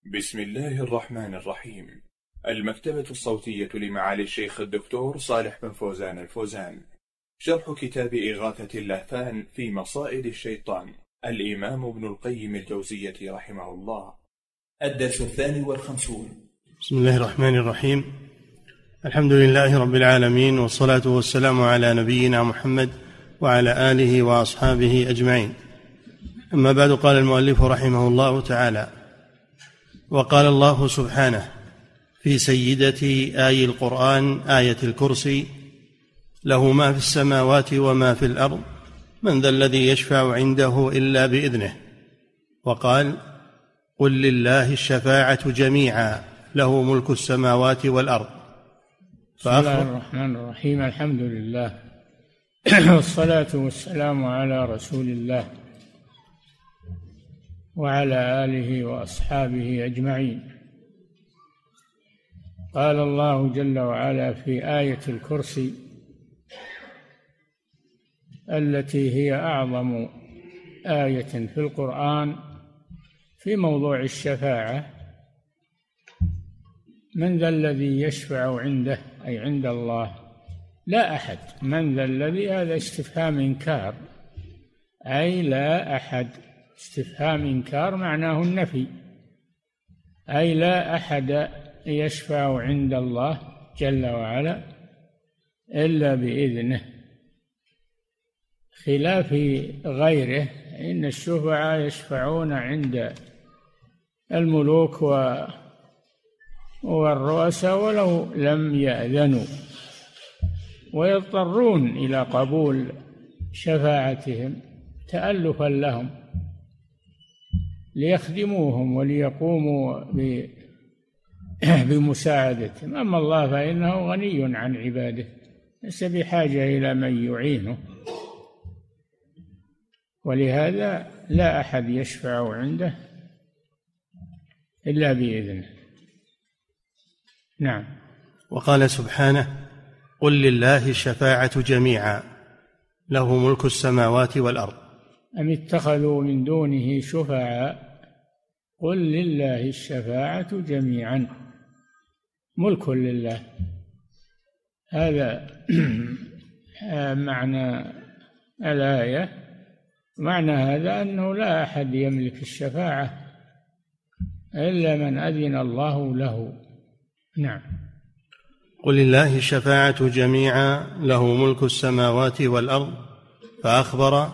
بسم الله الرحمن الرحيم. المكتبة الصوتية لمعالي الشيخ الدكتور صالح بن فوزان الفوزان. شرح كتاب إغاثة اللهفان في مصائد الشيطان، الإمام ابن القيم الجوزية رحمه الله. الدرس 52. بسم الله الرحمن الرحيم. الحمد لله رب العالمين، والصلاة والسلام على نبينا محمد وعلى آله وأصحابه أجمعين. أما بعد، قال المؤلف رحمه الله تعالى: وقال الله سبحانه في سيدة آي القرآن آية الكرسي: له ما في السماوات وما في الأرض، من ذا الذي يشفع عنده إلا بإذنه. وقال: قل لله الشفاعة جميعا له ملك السماوات والأرض. بسم الله الرحمن الرحيم. الحمد لله والصلاة والسلام على رسول الله وعلى آله وأصحابه أجمعين. قال الله جل وعلا في آية الكرسي التي هي أعظم آية في القرآن في موضوع الشفاعة: من ذا الذي يشفع عنده، أي عند الله، لا أحد. من ذا الذي، هذا استفهام إنكار، أي لا أحد. استفهام إنكار معناه النفي، أي لا أحد يشفع عند الله جل وعلا إلا بإذنه، خلاف غيره. إن الشفعاء يشفعون عند الملوك والرؤساء ولو لم يأذنوا، ويضطرون إلى قبول شفاعتهم تألفا لهم ليخدموهم وليقوموا بمساعدتهم. أما الله فإنه غني عن عباده، ليس بحاجة إلى من يعينه، ولهذا لا أحد يشفع عنده إلا بإذنه. نعم. وقال سبحانه: قل لله الشفاعة جميعا له ملك السماوات والأرض. أم اتخذوا من دونه شفعاء قل لله الشفاعة جميعا، ملك لله. هذا معنى الآية. معنى هذا أنه لا أحد يملك الشفاعة إلا من أذن الله له. نعم. قل لله الشفاعة جميعا له ملك السماوات والأرض، فأخبر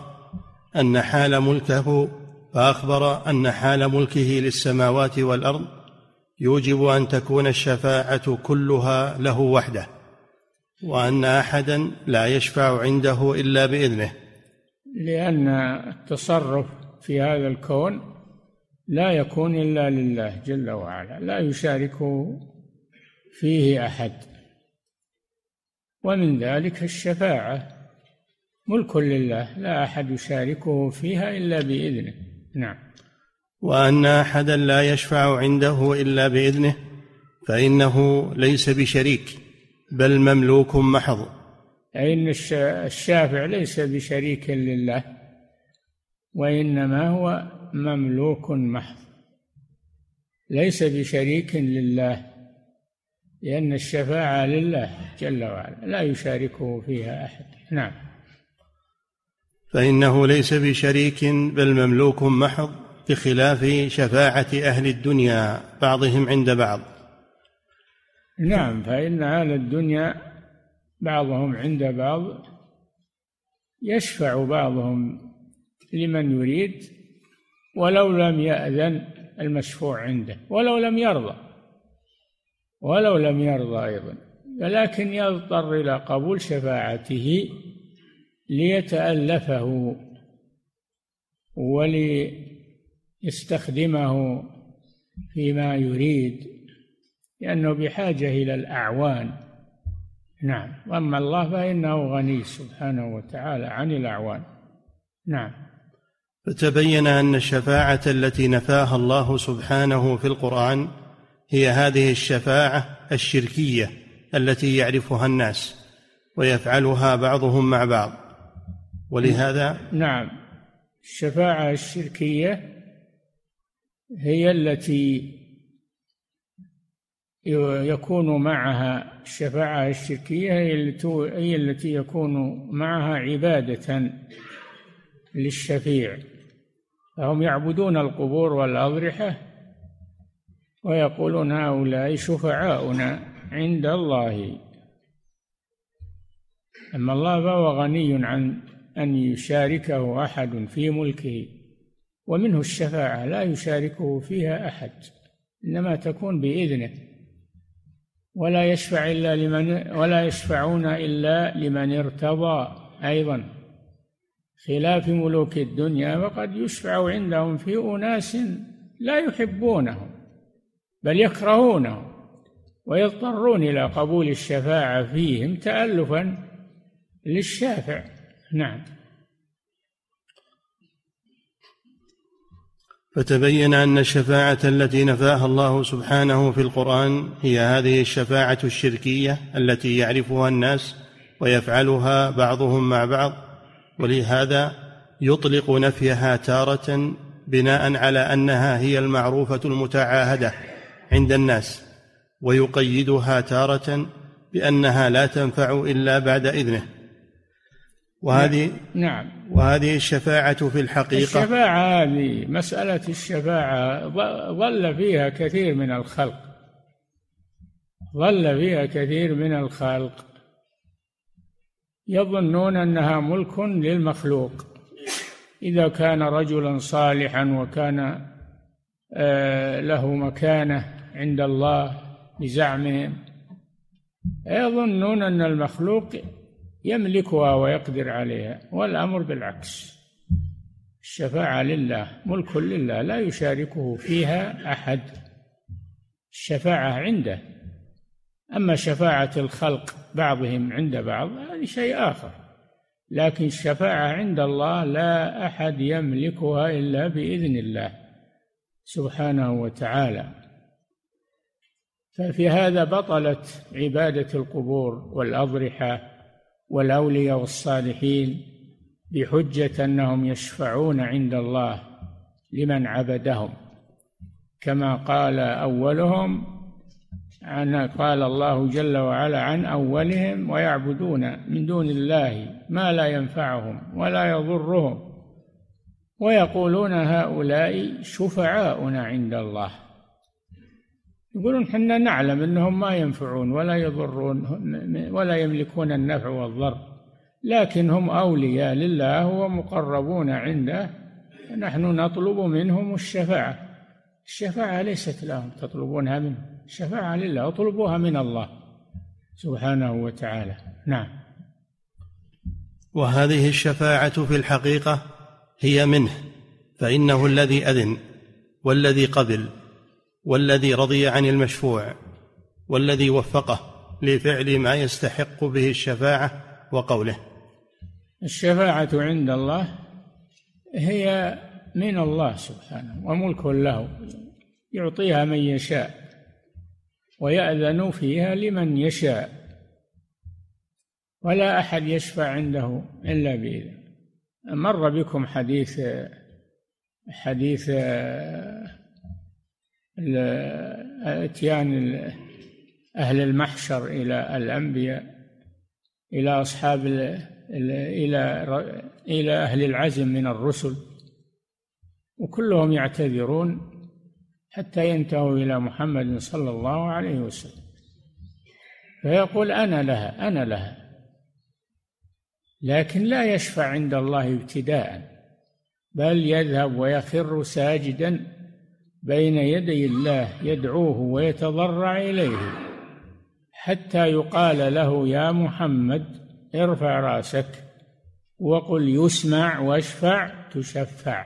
أن حال ملكه للسماوات والأرض يوجب أن تكون الشفاعة كلها له وحده، وأن أحدا لا يشفع عنده إلا بإذنه، لأن التصرف في هذا الكون لا يكون إلا لله جل وعلا، لا يشاركه فيه أحد. ومن ذلك الشفاعة ملك لله، لا أحد يشاركه فيها إلا بإذنه. نعم. وأن أحدا لا يشفع عنده إلا بإذنه، فإنه ليس بشريك بل مملوك محض. أي أن الشافع ليس بشريك لله، وإنما هو مملوك محض، ليس بشريك لله، لأن الشفاعة لله جل وعلا لا يشاركه فيها أحد. نعم. فإنه ليس بشريك بل مملوك محض، بخلاف شفاعة أهل الدنيا بعضهم عند بعض. نعم. فإن أهل الدنيا بعضهم عند بعض، يشفع بعضهم لمن يريد ولو لم يأذن المشفوع عنده، ولو لم يرضى أيضا، ولكن يضطر إلى قبول شفاعته ليتألفه وليستخدمه فيما يريد، لأنه بحاجة إلى الأعوان. نعم. وأما الله فإنه غني سبحانه وتعالى عن الأعوان. نعم. فتبين أن الشفاعة التي نفاها الله سبحانه في القرآن هي هذه الشفاعة الشركية التي يعرفها الناس ويفعلها بعضهم مع بعض. ولهذا نعم، الشفاعة الشركية هي التي يكون معها الشفاعة الشركية هي التي يكون معها عبادة للشفيع، فهم يعبدون القبور والأضرحة ويقولون هؤلاء شفعاؤنا عند الله. أما الله فهو غني عن أن يشاركه أحد في ملكه، ومنه الشفاعة لا يشاركه فيها أحد، إنما تكون بإذنه، ولا يشفعون إلا لمن ارتضى. أيضا خلاف ملوك الدنيا، وقد يشفع عندهم في أناس لا يحبونهم بل يكرهونهم، ويضطرون إلى قبول الشفاعة فيهم تألفا للشافع. نعم. فتبين أن الشفاعة التي نفاها الله سبحانه في القرآن هي هذه الشفاعة الشركية التي يعرفها الناس ويفعلها بعضهم مع بعض، ولهذا يطلق نفيها تارة بناء على أنها هي المعروفة المتعاهدة عند الناس، ويقيدها تارة بأنها لا تنفع إلا بعد إذنه. وهذه الشفاعة في الحقيقة، الشفاعة هذه مسألة الشفاعة ضل فيها كثير من الخلق، يظنون أنها ملك للمخلوق. إذا كان رجلا صالحا وكان له مكانة عند الله بزعمهم، يظنون أن المخلوق يملكها ويقدر عليها، والأمر بالعكس. الشفاعة لله، ملك لله، لا يشاركه فيها أحد، الشفاعة عنده. أما شفاعة الخلق بعضهم عند بعض هذا شيء آخر، لكن الشفاعة عند الله لا أحد يملكها إلا بإذن الله سبحانه وتعالى. ففي هذا بطلت عبادة القبور والأضرحة والأولياء والصالحين بحجة أنهم يشفعون عند الله لمن عبدهم، كما قال أولهم قال الله جل وعلا عن أولهم: ويعبدون من دون الله ما لا ينفعهم ولا يضرهم ويقولون هؤلاء شفعاؤنا عند الله. يقولون حنا نعلم أنهم ما ينفعون ولا يضرون ولا يملكون النفع والضر، لكن هم أولياء لله ومقربون عنده، نحن نطلب منهم الشفاعة. الشفاعة ليست لهم تطلبونها منه، الشفاعة لله، اطلبوها من الله سبحانه وتعالى. نعم. وهذه الشفاعة في الحقيقة هي منه، فإنه الذي أذن والذي قبل والذي رضي عن المشفوع والذي وفقه لفعل ما يستحق به الشفاعة وقوله. الشفاعة عند الله هي من الله سبحانه وملك له، يعطيها من يشاء ويأذن فيها لمن يشاء، ولا أحد يشفع عنده إلا بإذنه. مر بكم حديث اتيان أهل المحشر إلى الأنبياء، إلى أصحاب إلى أهل العزم من الرسل، وكلهم يعتذرون حتى ينتهوا إلى محمد صلى الله عليه وسلم، فيقول أنا لها، لكن لا يشفع عند الله ابتداء، بل يذهب ويخر ساجدا بين يدي الله يدعوه ويتضرع إليه حتى يقال له: يا محمد ارفع رأسك وقل يسمع واشفع تشفع.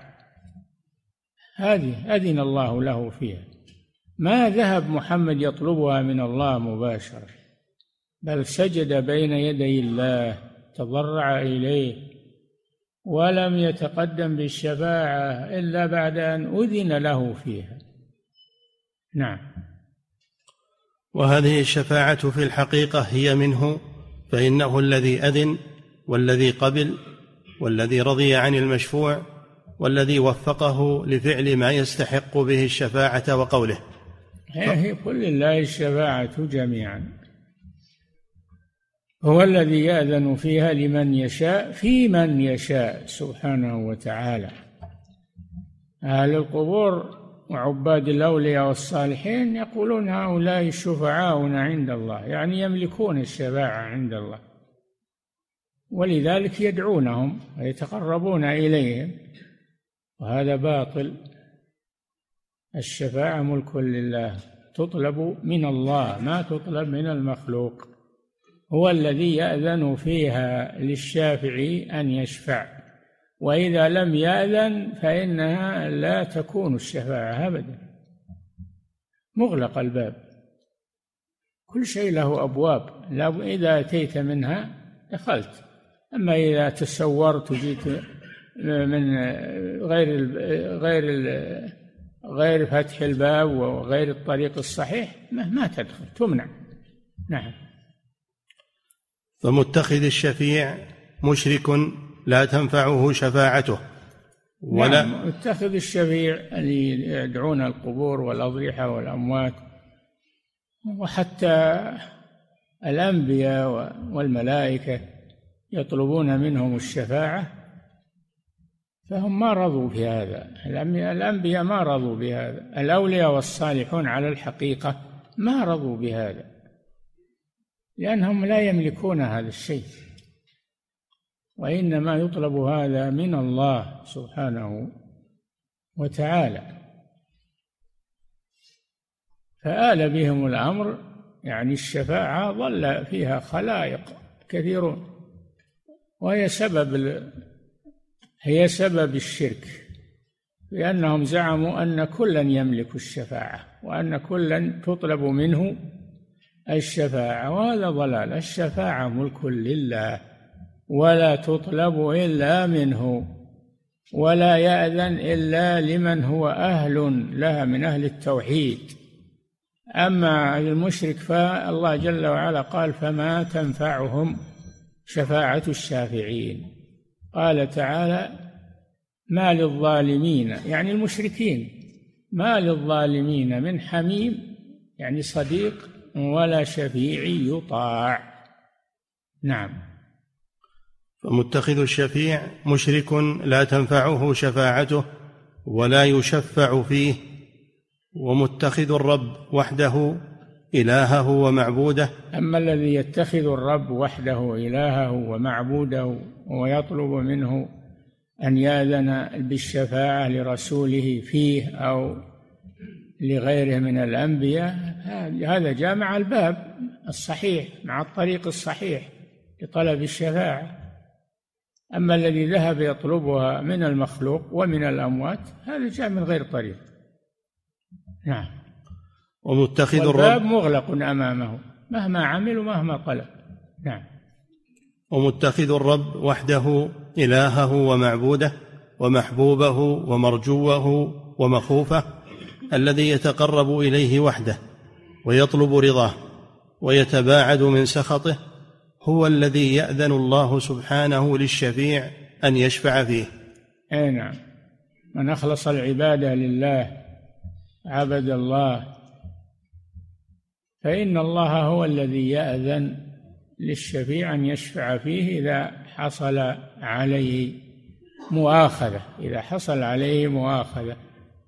هذه أذن الله له فيها، ما ذهب محمد يطلبها من الله مباشرة، بل سجد بين يدي الله تضرع إليه، ولم يتقدم بالشفاعة إلا بعد أن أذن له فيها. نعم. وهذه الشفاعة في الحقيقة هي منه، فإنه الذي أذن والذي قبل والذي رضي عن المشفوع والذي وفقه لفعل ما يستحق به الشفاعة وقوله. هي قل لله الشفاعة جميعا، هو الذي يأذن فيها لمن يشاء في من يشاء سبحانه وتعالى. أهل القبور وعباد الأولياء والصالحين يقولون هؤلاء شفعاؤنا عند الله، يعني يملكون الشفاعة عند الله، ولذلك يدعونهم ويتقربون إليهم، وهذا باطل. الشفاعة ملك لله، تطلب من الله ما تطلب من المخلوق، هو الذي يأذن فيها للشافعي أن يشفع، وإذا لم يأذن فإنها لا تكون الشفاعة أبدا، مغلق الباب، كل شيء له أبواب، إذا أتيت منها دخلت، أما إذا تسورت وجيت من غير فتح الباب وغير الطريق الصحيح ما تدخل، تمنع. نعم. فمتخذ الشفيع مشرك لا تنفعه شفاعته ولا. نعم، متخذ الشفيع اللي يدعون القبور والأضرحة والأموات، وحتى الأنبياء والملائكة يطلبون منهم الشفاعة، فهم ما رضوا بهذا. الأنبياء ما رضوا بهذا، الأولياء والصالحون على الحقيقة ما رضوا بهذا، لأنهم لا يملكون هذا الشيء، وإنما يطلب هذا من الله سبحانه وتعالى. فآل بهم الأمر، يعني الشفاعة ضل فيها خلائق كثيرون، وهي سبب الشرك، لأنهم زعموا أن كلا يملك الشفاعة، وأن كلا تطلب منه الشفاعة، وهذا ضلال. الشفاعة ملك لله ولا تطلب إلا منه، ولا يأذن إلا لمن هو أهل لها من أهل التوحيد. أما المشرك فالله جل وعلا قال فما تنفعهم شفاعة الشافعين. قال تعالى ما للظالمين، يعني المشركين، ما للظالمين من حميم، يعني صديق، ولا شفيع يطاع. نعم. فمتخذ الشفيع مشرك لا تنفعه شفاعته ولا يشفع فيه، ومتخذ الرب وحده إلهه ومعبوده. أما الذي يتخذ الرب وحده إلهه ومعبوده ويطلب منه أن يأذن بالشفاعة لرسوله فيه أو لغيره من الأنبياء، هذا جامع الباب الصحيح مع الطريق الصحيح لطلب الشفاعة. أما الذي ذهب يطلبها من المخلوق ومن الأموات هذا جاء من غير طريق. نعم. ومتخذ الرب، والباب مغلق أمامه مهما عمل ومهما طلب. نعم. ومتخذ الرب وحده إلهه ومعبوده ومحبوبه ومرجوه ومخوفه، الذي يتقرب إليه وحده ويطلب رضاه ويتباعد من سخطه، هو الذي يأذن الله سبحانه للشفيع أن يشفع فيه. أي نعم، من أخلص العبادة لله عبد الله، فإن الله هو الذي يأذن للشفيع أن يشفع فيه إذا حصل عليه مؤاخذة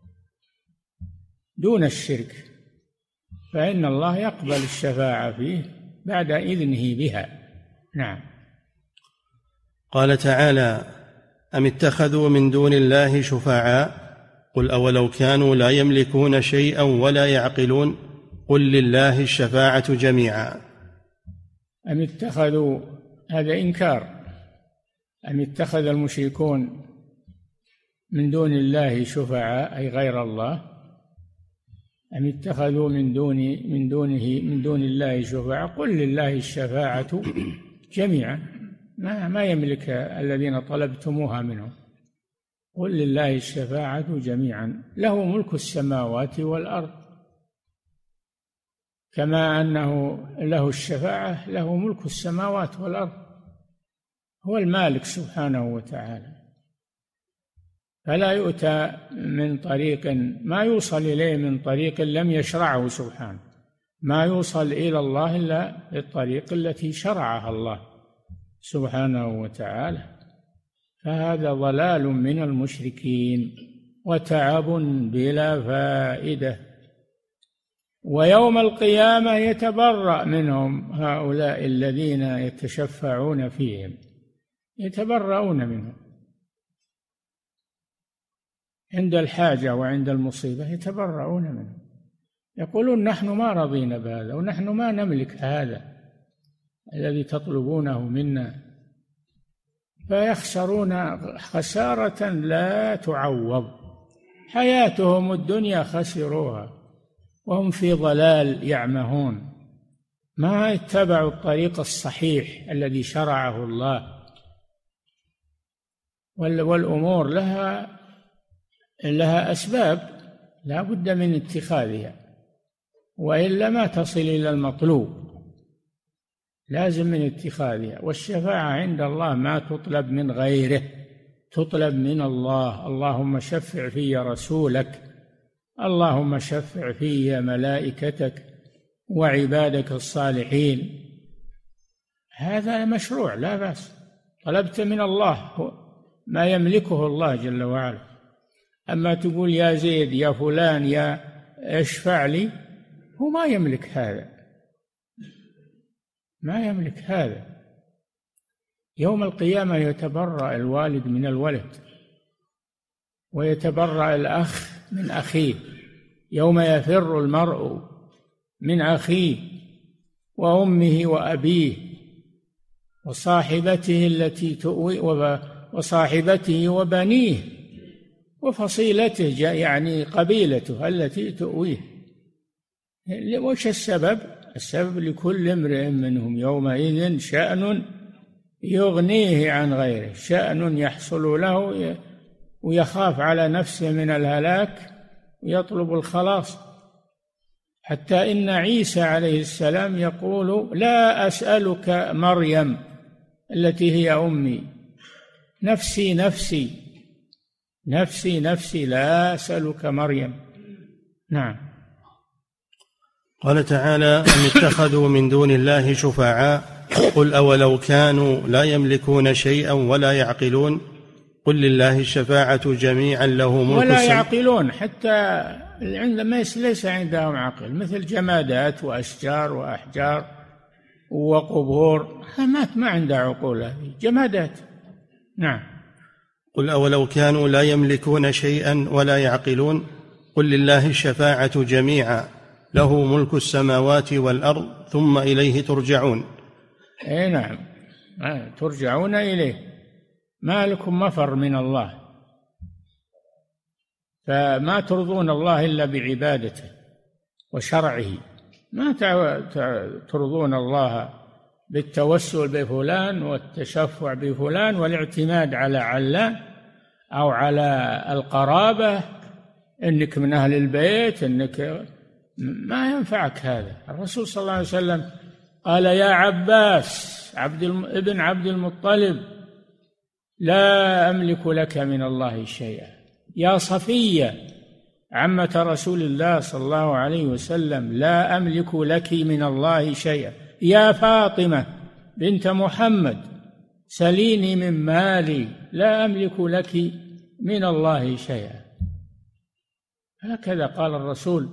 دون الشرك، فإن الله يقبل الشفاعة فيه بعد إذنه بها. نعم. قال تعالى أم اتخذوا من دون الله شفعاء قل أولو كانوا لا يملكون شيئا ولا يعقلون قل لله الشفاعة جميعا. أم اتخذوا، هذا إنكار. أم اتخذ المشركون من دون الله شفعاء أي غير الله، أم اتخذوا من دون الله شفعاء قل لله الشفاعة جميعا، ما يملك الذين طلبتموها منهم، قل لله الشفاعة جميعا له ملك السماوات والأرض، كما أنه له الشفاعة له ملك السماوات والأرض، هو المالك سبحانه وتعالى. فلا يؤتى من طريق ما يوصل إليه من طريق لم يشرعه سبحانه، ما يوصل إلى الله إلا بالطريق التي شرعها الله سبحانه وتعالى. فهذا ضلال من المشركين وتعب بلا فائدة. ويوم القيامة يتبرأ منهم هؤلاء الذين يتشفعون فيهم، يتبرؤون منهم عند الحاجة وعند المصيبة، يتبرؤون منهم، يقولون نحن ما رضينا بهذا ونحن ما نملك هذا الذي تطلبونه منا، فيخسرون خسارة لا تعوض. حياتهم الدنيا خسروها وهم في ضلال يعمهون، ما اتبعوا الطريق الصحيح الذي شرعه الله. والأمور لها أسباب لا بد من اتخاذها، وإلا ما تصل إلى المطلوب، لازم من اتخاذها. والشفاعة عند الله ما تطلب من غيره، تطلب من الله. اللهم شفع في رسولك، اللهم شفع في ملائكتك وعبادك الصالحين، هذا مشروع لا بأس. طلبت من الله ما يملكه الله جل وعلا. أما تقول يا زيد يا فلان يا اشفع لي، هو ما يملك هذا، ما يملك هذا. يوم القيامة يتبرأ الوالد من الولد، ويتبرأ الأخ من أخيه، يوم يفر المرء من أخيه وأمه وأبيه وصاحبته التي تؤوي وصاحبته وبنيه وفصيلته، يعني قبيلته التي تؤويه. وش السبب؟ السبب لكل امرئ منهم يومئذ شأن يغنيه عن غيره، شأن يحصل له ويخاف على نفسه من الهلاك ويطلب الخلاص. حتى إن عيسى عليه السلام يقول لا أسألك مريم التي هي أمي، نفسي نفسي نفسي نفسي، لا أسألك مريم. نعم. قال تعالى أم اتخذوا من دون الله شفعاء قل أولو كانوا لا يملكون شيئا ولا يعقلون قل لله الشفاعة جميعا له ملك ولا يعقلون، حتى عندما ليس عندهم عقل، مثل جمادات وأشجار وأحجار وقبور، ما عنده عقول، هذه جمادات. نعم. قل أولو كانوا لا يملكون شيئا ولا يعقلون قل لله الشفاعة جميعا له ملك السماوات والأرض ثم إليه ترجعون. أي نعم، ترجعون إليه، ما لكم مفر من الله، فما ترضون الله إلا بعبادته وشرعه، ما ترضون الله بالتوسل بفلان والتشفع بفلان والاعتماد على علان أو على القرابة، إنك من أهل البيت، إنك ما ينفعك هذا. الرسول صلى الله عليه وسلم قال يا عباس ابن عبد المطلب لا أملك لك من الله شيئا، يا صفية عمة رسول الله صلى الله عليه وسلم لا أملك لك من الله شيئا، يا فاطمة بنت محمد سليني من مالي لا أملك لك من الله شيئا. هكذا قال الرسول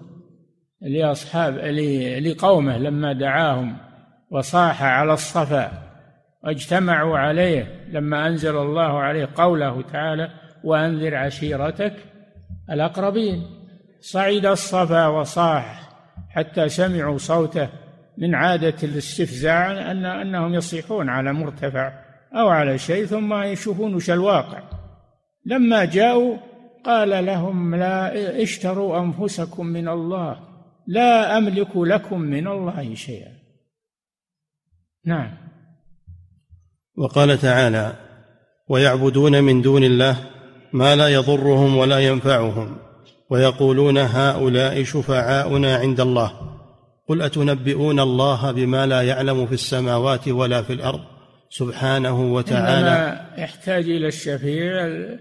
لقومه لما دعاهم وصاح على الصفا واجتمعوا عليه، لما أنزل الله عليه قوله تعالى وأنذر عشيرتك الأقربين، صعد الصفا وصاح حتى سمعوا صوته، من عادة الاستفزاع أنهم يصيحون على مرتفع أو على شيء ثم يشوفون وش الواقع. لما جاءوا قال لهم لا اشتروا أنفسكم من الله لا أملك لكم من الله شيئا. نعم. وقال تعالى ويعبدون من دون الله ما لا يضرهم ولا ينفعهم ويقولون هؤلاء شفعاؤنا عند الله قل أتنبئون الله بما لا يعلم في السماوات ولا في الأرض سبحانه وتعالى. إنما يحتاج إلى الشفيع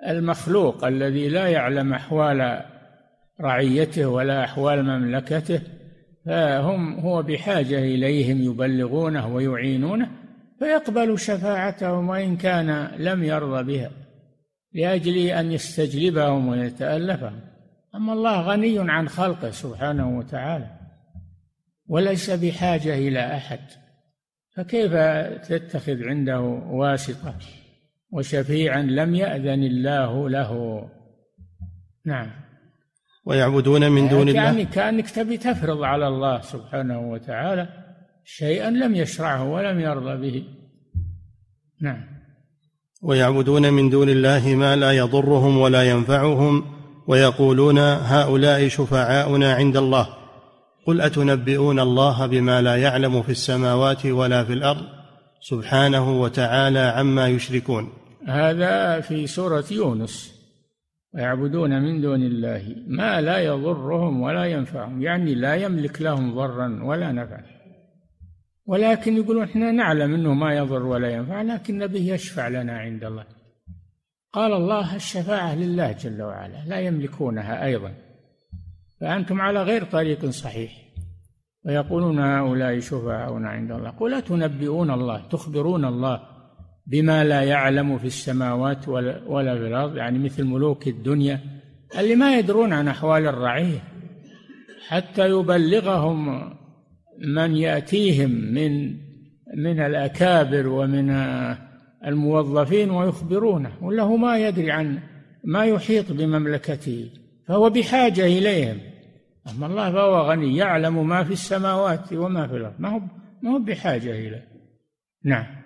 المخلوق الذي لا يعلم أحوال رعيته ولا أحوال مملكته، هو بحاجة إليهم يبلغونه ويعينونه، فيقبل شفاعتهم وإن كان لم يرضى بها لأجل أن يستجلبهم ويتألفهم. أما الله غني عن خلقه سبحانه وتعالى وليس بحاجة إلى أحد، فكيف تتخذ عنده واسطة وشفيعا لم يأذن الله له؟ نعم. ويعبدون من دون الله، يعني كأنك تبي تفرض على الله سبحانه وتعالى شيئا لم يشرعه ولم يرضى به. نعم. ويعبدون من دون الله ما لا يضرهم ولا ينفعهم ويقولون هؤلاء شفعاؤنا عند الله قل أتنبئون الله بما لا يعلم في السماوات ولا في الأرض سبحانه وتعالى عما يشركون. هذا في سورة يونس. ويعبدون من دون الله ما لا يضرهم ولا ينفعهم، يعني لا يملك لهم ضرا ولا نفعا، ولكن يقولون احنا نعلم انه ما يضر ولا ينفع لكن نبيه يشفع لنا عند الله. قال الله الشفاعة لله جل وعلا، لا يملكونها أيضا، فأنتم على غير طريق صحيح. ويقولون هؤلاء شفعاؤنا عند الله قل أتنبئون الله، تخبرون الله بما لا يعلم في السماوات ولا في الأرض، يعني مثل ملوك الدنيا اللي ما يدرون عن أحوال الرعية حتى يبلغهم من يأتيهم من الأكابر ومن الموظفين ويخبرونه، ولا هو ما يدري عن ما يحيط بمملكته فهو بحاجة إليهم. أما الله فهو غني يعلم ما في السماوات وما في الأرض، ما هو بحاجة إليه. نعم.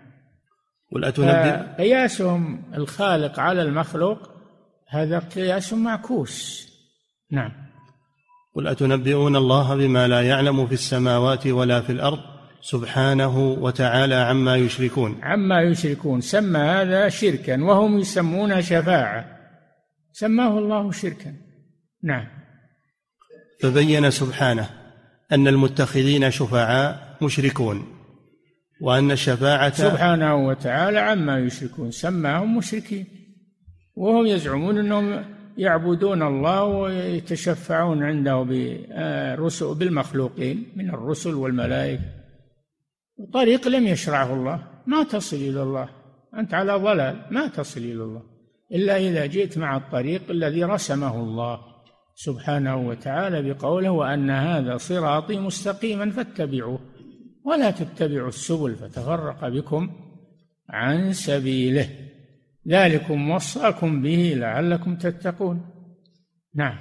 قياسهم الخالق على المخلوق هذا قياس معكوس. نعم. قل أتنبئون الله بما لا يعلم في السماوات ولا في الأرض سبحانه وتعالى عما يشركون. عما يشركون سمى هذا شركا وهم يسمون شفاعة، سماه الله شركا. نعم. فبين سبحانه أن المتخذين شفعاء مشركون، وأن الشفاعة سبحانه وتعالى عما يشركون سماهم مشركين، وهم يزعمون أنهم يعبدون الله ويتشفعون عنده بالمخلوقين من الرسل والملائكة، طريق لم يشرعه الله، ما تصل إلى الله، أنت على ضلال ما تصل إلى الله إلا إذا جئت مع الطريق الذي رسمه الله سبحانه وتعالى بقوله وأن هذا صراطي مستقيما فاتبعوه ولا تتبعوا السبل فتفرق بكم عن سبيله ذلكم وصاكم به لعلكم تتقون. نعم.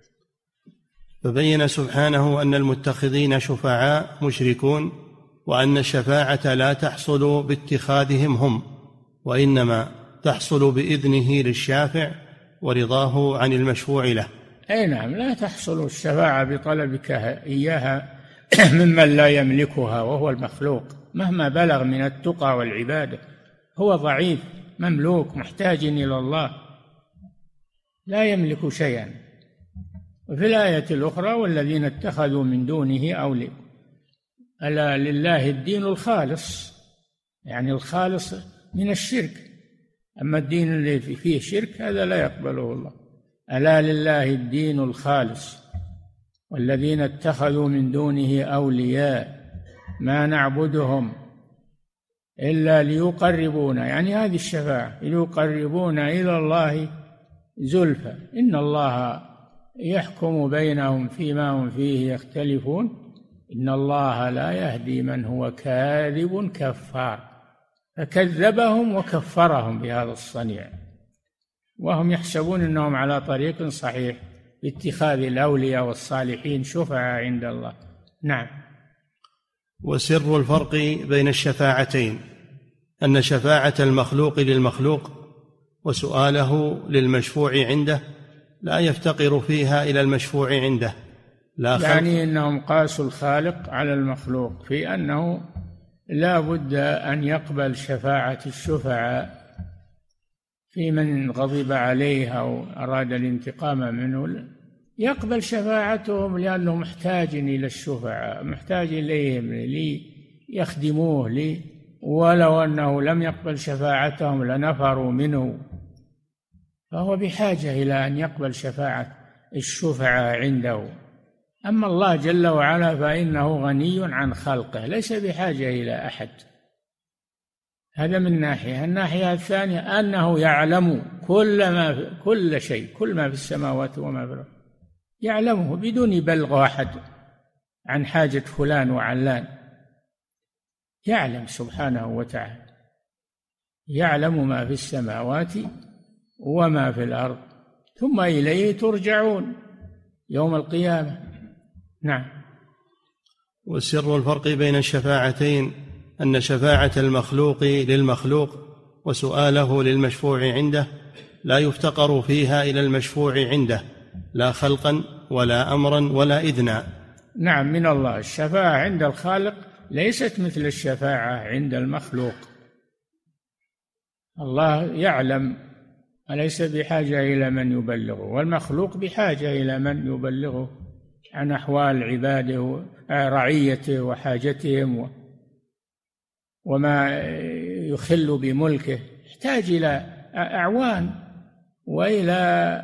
فبين سبحانه أن المتخذين شفعاء مشركون، وأن الشفاعة لا تحصل باتخاذهم هم، وإنما تحصل بإذنه للشافع ورضاه عن المشفوع له. أي نعم، لا تحصل الشفاعة بطلبك إياها ممن لا يملكها وهو المخلوق مهما بلغ من التقى والعبادة، هو ضعيف مملوك محتاج إلى الله لا يملك شيئا. وفي الآية الأخرى والذين اتخذوا من دونه أولياء ألا لله الدين الخالص، يعني الخالص من الشرك، أما الدين اللي فيه شرك هذا لا يقبله الله. ألا لله الدين الخالص والذين اتخذوا من دونه أولياء ما نعبدهم إلا ليقربونا، يعني هذه الشفاعة ليقربونا إلى الله زلفى إن الله يحكم بينهم فيما هم فيه يختلفون إن الله لا يهدي من هو كاذب كفار، فكذبهم وكفرهم بهذا الصنيع وهم يحسبون أنهم على طريق صحيح باتخاذ الأولياء والصالحين شفعاء عند الله. نعم. وسر الفرق بين الشفاعتين أن شفاعة المخلوق للمخلوق وسؤاله للمشفوع عنده لا يفتقر فيها إلى المشفوع عنده، لا يعني أنهم قاسوا الخالق على المخلوق في أنه لا بد أن يقبل شفاعة الشفعاء في من غضب عليه أو أراد الانتقام منه، يقبل شفاعتهم لأنه محتاج إلى الشفعاء، محتاج إليهم ليخدموه ولو أنه لم يقبل شفاعتهم لنفروا منه فهو بحاجة إلى أن يقبل شفاعة الشفعاء عنده. أما الله جل وعلا فإنه غني عن خلقه، ليس بحاجة إلى أحد. هذا من ناحية. الناحية الثانية أنه يعلم كل شيء، كل ما في السماوات وما في الأرض يعلمه بدون بلغ أحد عن حاجة فلان وعلان. يعلم سبحانه وتعالى، يعلم ما في السماوات وما في الأرض، ثم إليه ترجعون يوم القيامة. نعم. والسر الفرق بين الشفاعتين أن شفاعة المخلوق للمخلوق وسؤاله للمشفوع عنده لا يفتقر فيها إلى المشفوع عنده، لا خلقا ولا أمرا ولا إذنا. نعم، من الله. الشفاعة عند الخالق ليست مثل الشفاعة عند المخلوق. الله يعلم، أليس بحاجة إلى من يبلغه، والمخلوق بحاجة إلى من يبلغه عن أحوال عباده رعيته وحاجتهم وما يخل بملكه. يحتاج إلى أعوان وإلى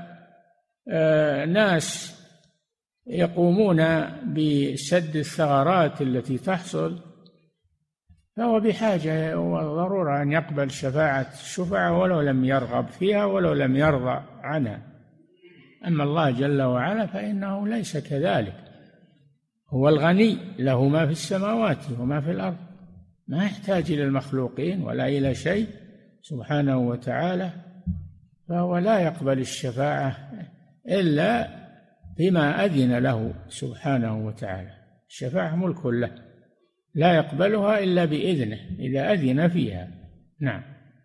ناس يقومون بسد الثغرات التي تحصل، فهو بحاجة وضرورة أن يقبل شفاعة الشفعاء ولو لم يرغب فيها ولو لم يرضى عنها. أما الله جل وعلا فإنه ليس كذلك، هو الغني، له ما في السماوات وما في الأرض، ما يحتاج إلى المخلوقين ولا إلى شيء سبحانه وتعالى. فهو لا يقبل الشفاعة إلا بما أذن له سبحانه وتعالى. الشفاعة ملك له، لا يقبلها إلا بإذنه إذا أذن فيها. نعم.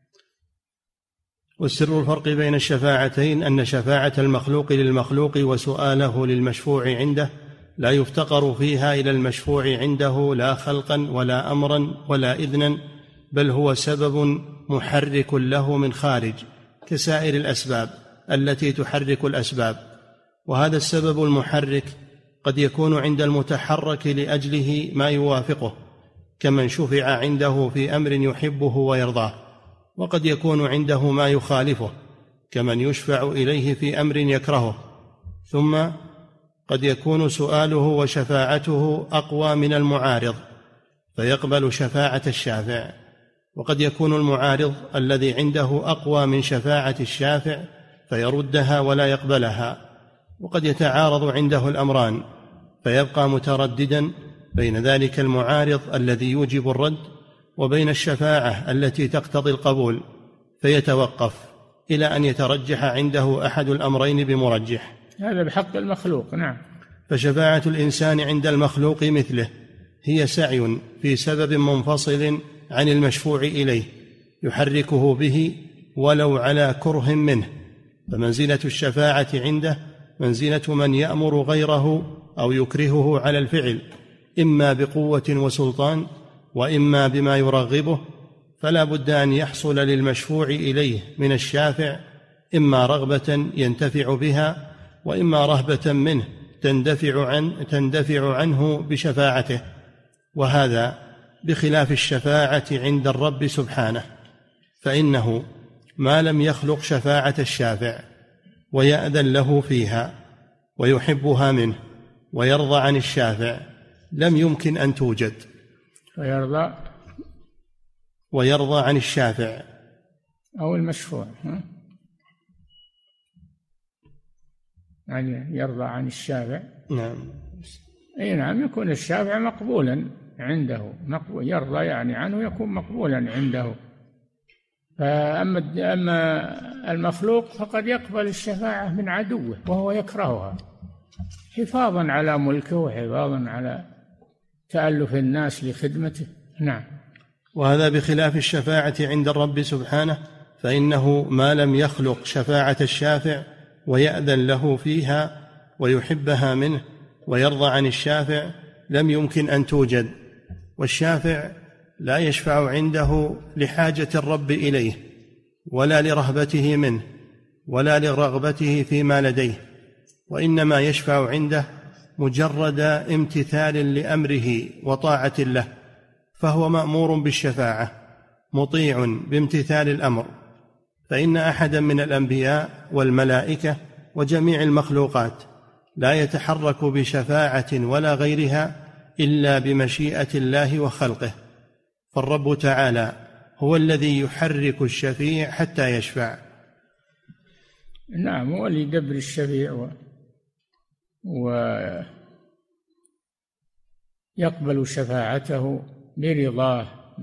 والسر الفرق بين الشفاعتين أن شفاعة المخلوق للمخلوق وسؤاله للمشفوع عنده لا يفتقر فيها إلى المشفوع عنده، لا خلقا ولا أمرا ولا إذنا، بل هو سبب محرك له من خارج كسائر الأسباب التي تحرك الأسباب. وهذا السبب المحرك قد يكون عند المتحرك لأجله ما يوافقه كمن شفع عنده في أمر يحبه ويرضاه، وقد يكون عنده ما يخالفه كمن يشفع إليه في أمر يكرهه. ثم قد يكون سؤاله وشفاعته أقوى من المعارض فيقبل شفاعة الشافع، وقد يكون المعارض الذي عنده أقوى من شفاعة الشافع فيردها ولا يقبلها، وقد يتعارض عنده الأمران فيبقى مترددا بين ذلك المعارض الذي يوجب الرد وبين الشفاعة التي تقتضي القبول، فيتوقف إلى أن يترجح عنده أحد الأمرين بمرجح. هذا بحق المخلوق. نعم. فشفاعة الإنسان عند المخلوق مثله هي سعي في سبب منفصل عن المشفوع إليه يحركه به ولو على كره منه، فمنزلة الشفاعة عنده منزلة من يأمر غيره أو يكرهه على الفعل، إما بقوة وسلطان وإما بما يرغبه، فلا بد أن يحصل للمشفوع إليه من الشافع إما رغبة ينتفع بها وإما رهبة منه تندفع عنه بشفاعته. وهذا بخلاف الشفاعة عند الرب سبحانه، فإنه ما لم يخلق شفاعة الشافع ويأذن له فيها ويحبها منه ويرضى عن الشافع لم يمكن أن توجد. ويرضى عن الشافع أو المشفوع، يعني يرضى عن الشافع. نعم. أي نعم، يكون الشافع مقبولا عنده، يرضى يعني عنه يكون مقبولا عنده. فأما المخلوق فقد يقبل الشفاعة من عدوه وهو يكرهها حفاظا على ملكه وحفاظا على تألف الناس لخدمته. نعم. وهذا بخلاف الشفاعة عند الرب سبحانه، فإنه ما لم يخلق شفاعة الشافع ويأذن له فيها ويحبها منه ويرضى عن الشافع لم يمكن أن توجد. والشافع لا يشفع عنده لحاجة الرب إليه ولا لرهبته منه ولا لرغبته فيما لديه، وإنما يشفع عنده مجرد امتثال لأمره وطاعة له، فهو مأمور بالشفاعة مطيع بامتثال الأمر، فإن أحدا من الأنبياء والملائكة وجميع المخلوقات لا يتحرك بشفاعة ولا غيرها إلا بمشيئة الله وخلقه، فالرب تعالى هو الذي يحرك الشفيع حتى يشفع. نعم، هو اللي يدبر الشفيع ويقبل شفاعته برضاه.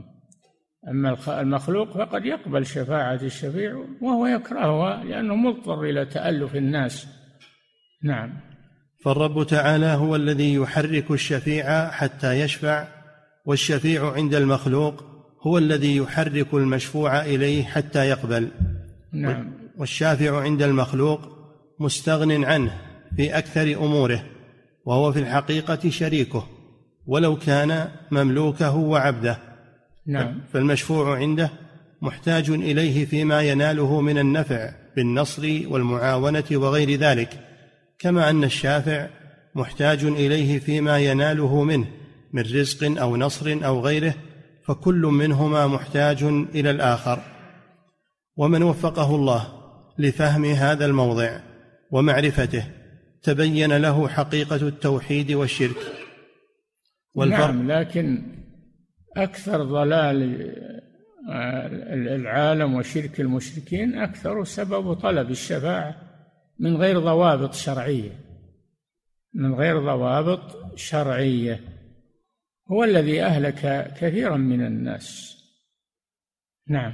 أما المخلوق فقد يقبل شفاعة الشفيع وهو يكرهها لأنه مضطر إلى تألف الناس. نعم. فالرب تعالى هو الذي يحرك الشفيع حتى يشفع، والشفيع عند المخلوق هو الذي يحرك المشفوع إليه حتى يقبل. نعم. والشافع عند المخلوق مستغن عنه في أكثر أموره، وهو في الحقيقة شريكه ولو كان مملوكه وعبده. نعم. فالمشفوع عنده محتاج إليه فيما يناله من النفع بالنصر والمعاونة وغير ذلك، كما أن الشافع محتاج إليه فيما يناله منه من رزق أو نصر أو غيره، فكل منهما محتاج إلى الآخر. ومن وفقه الله لفهم هذا الموضع ومعرفته تبين له حقيقة التوحيد والشرك والفرق. نعم، لكن أكثر ضلال العالم وشرك المشركين أكثر سبب طلب الشفاعة من غير ضوابط شرعية، من غير ضوابط شرعية، هو الذي أهلك كثيرا من الناس. نعم.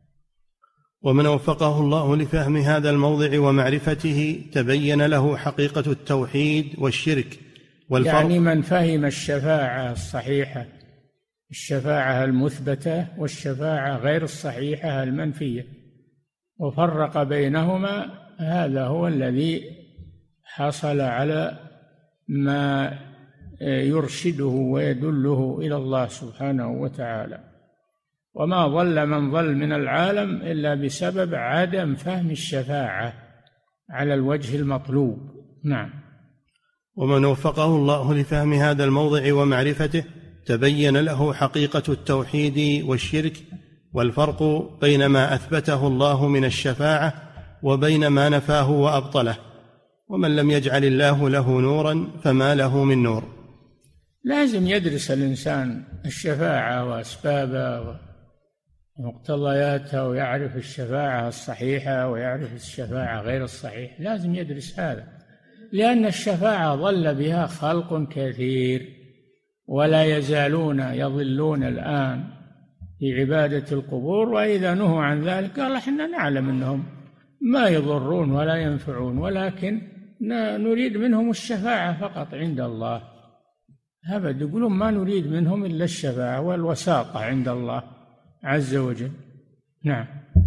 ومن وفقه الله لفهم هذا الموضع ومعرفته تبين له حقيقة التوحيد والشرك والفرق. يعني من فهم الشفاعة الصحيحة، الشفاعة المثبتة والشفاعة غير الصحيحة المنفية، وفرق بينهما، هذا هو الذي حصل على ما يرشده ويدله إلى الله سبحانه وتعالى. وما ضل من ضل من العالم إلا بسبب عدم فهم الشفاعة على الوجه المطلوب. نعم. ومن وفقه الله لفهم هذا الموضع ومعرفته تبين له حقيقة التوحيد والشرك والفرق بين ما أثبته الله من الشفاعة وبين ما نفاه وأبطله. ومن لم يجعل الله له نورا فما له من نور. لازم يدرس الإنسان الشفاعة وأسبابها ومقتضياتها، ويعرف الشفاعة الصحيحة ويعرف الشفاعة غير الصحيحة، لازم يدرس هذا، لأن الشفاعة ضل بها خلق كثير ولا يزالون يضلون الآن في عبادة القبور، وإذا نهوا عن ذلك قال احنا نعلم أنهم ما يضرون ولا ينفعون، ولكن نريد منهم الشفاعة فقط عند الله. أبدا، يقولون ما نريد منهم إلا الشفاعة والوساطة عند الله عز وجل. نعم.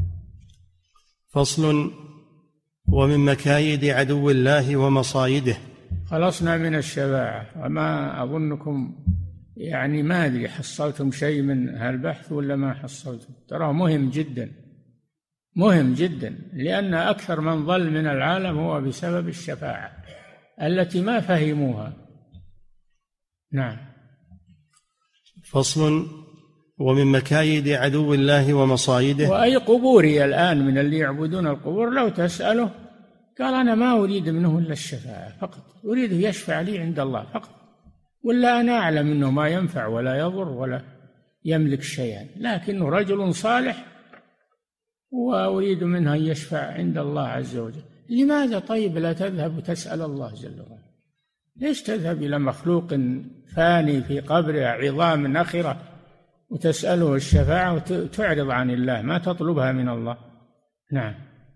فصل. ومن مكايد عدو الله ومصايده. خلصنا من الشفاعة، وما أظنكم يعني ما أدري حصلتم شيء من هالبحث ولا ما حصلتم. ترى مهم جدا، مهم جدا، لأن أكثر من ضل من العالم هو بسبب الشفاعة التي ما فهموها. نعم. فصل. ومن مكايد عدو الله ومصايده. وأي قبوري الآن من اللي يعبدون القبور لو تسأله قال أنا ما أريد منه إلا الشفاعة فقط، أريده يشفع لي عند الله فقط، ولا أنا أعلم أنه ما ينفع ولا يضر ولا يملك شيئا، لكنه رجل صالح وأريد منه أن يشفع عند الله عز وجل. لماذا طيب لا تذهب وتسأل الله جل وعلا؟ ليش تذهب إلى مخلوق فاني في قبره عظام نخرة وتسأله الشفاعة وتعرض عن الله، ما تطلبها من الله؟ نعم.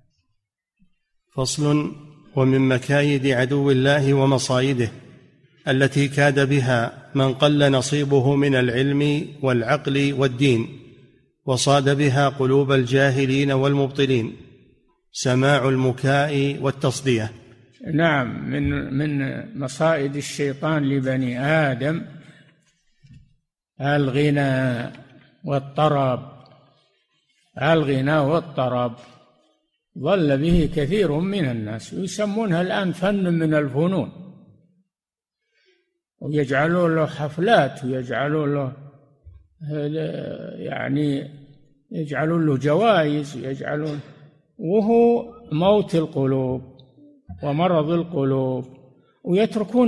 فصل. ومن مكايد عدو الله ومصايده التي كاد بها من قل نصيبه من العلم والعقل والدين، وصاد بها قلوب الجاهلين والمبطلين، سماع المكاء والتصدية. نعم، من مصائد الشيطان لبني آدم الغنى والطرب. الغنى والطرب ضل به كثير من الناس، يسمونها الآن فن من الفنون، ويجعلون له حفلات ويجعلون له يعني يجعلون له جوائز ويجعلون وهو موت القلوب ومرض القلوب، ويتركون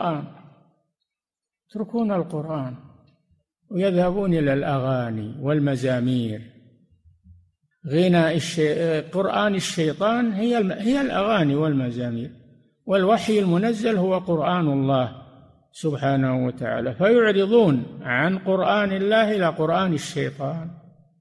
القرآن ويذهبون إلى الأغاني والمزامير. قرآن الشيطان هي الأغاني والمزامير، والوحي المنزل هو قرآن الله سبحانه وتعالى، فيعرضون عن قرآن الله إلى قرآن الشيطان.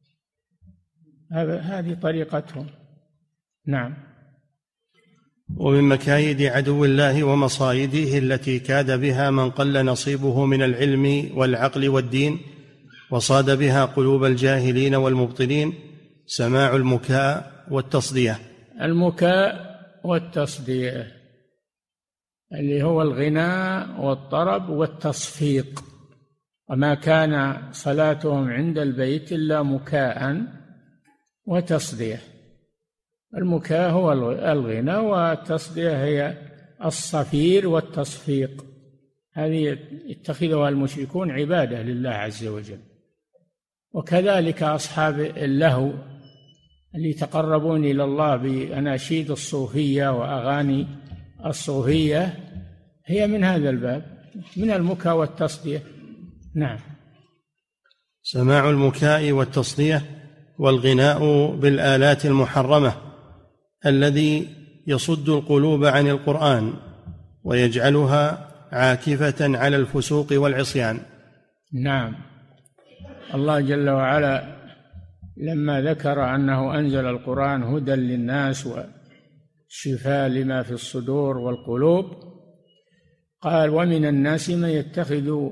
هذه طريقتهم. نعم. ومن مكايد عدو الله ومصائده التي كاد بها من قل نصيبه من العلم والعقل والدين وصاد بها قلوب الجاهلين والمبطلين سماع المكاء والتصدية. المكاء والتصدية اللي هو الغناء والطرب والتصفيق، وما كان صلاتهم عند البيت إلا مكاء وتصدية. المكاء هو الغناء، والتصدية هي الصفير والتصفيق. هذه اتخذها المشركون عبادة لله عز وجل. وكذلك أصحاب اللهو اللي يتقربون إلى الله بأناشيد الصوفية وأغاني الصوفية هي من هذا الباب، من المكاء والتصدية. نعم. سماع المكاء والتصدية والغناء بالآلات المحرمة الذي يصد القلوب عن القرآن ويجعلها عاكفة على الفسوق والعصيان. نعم. الله جل وعلا لما ذكر أنه أنزل القرآن هدى للناس وشفاء لما في الصدور والقلوب، قال ومن الناس من يتخذ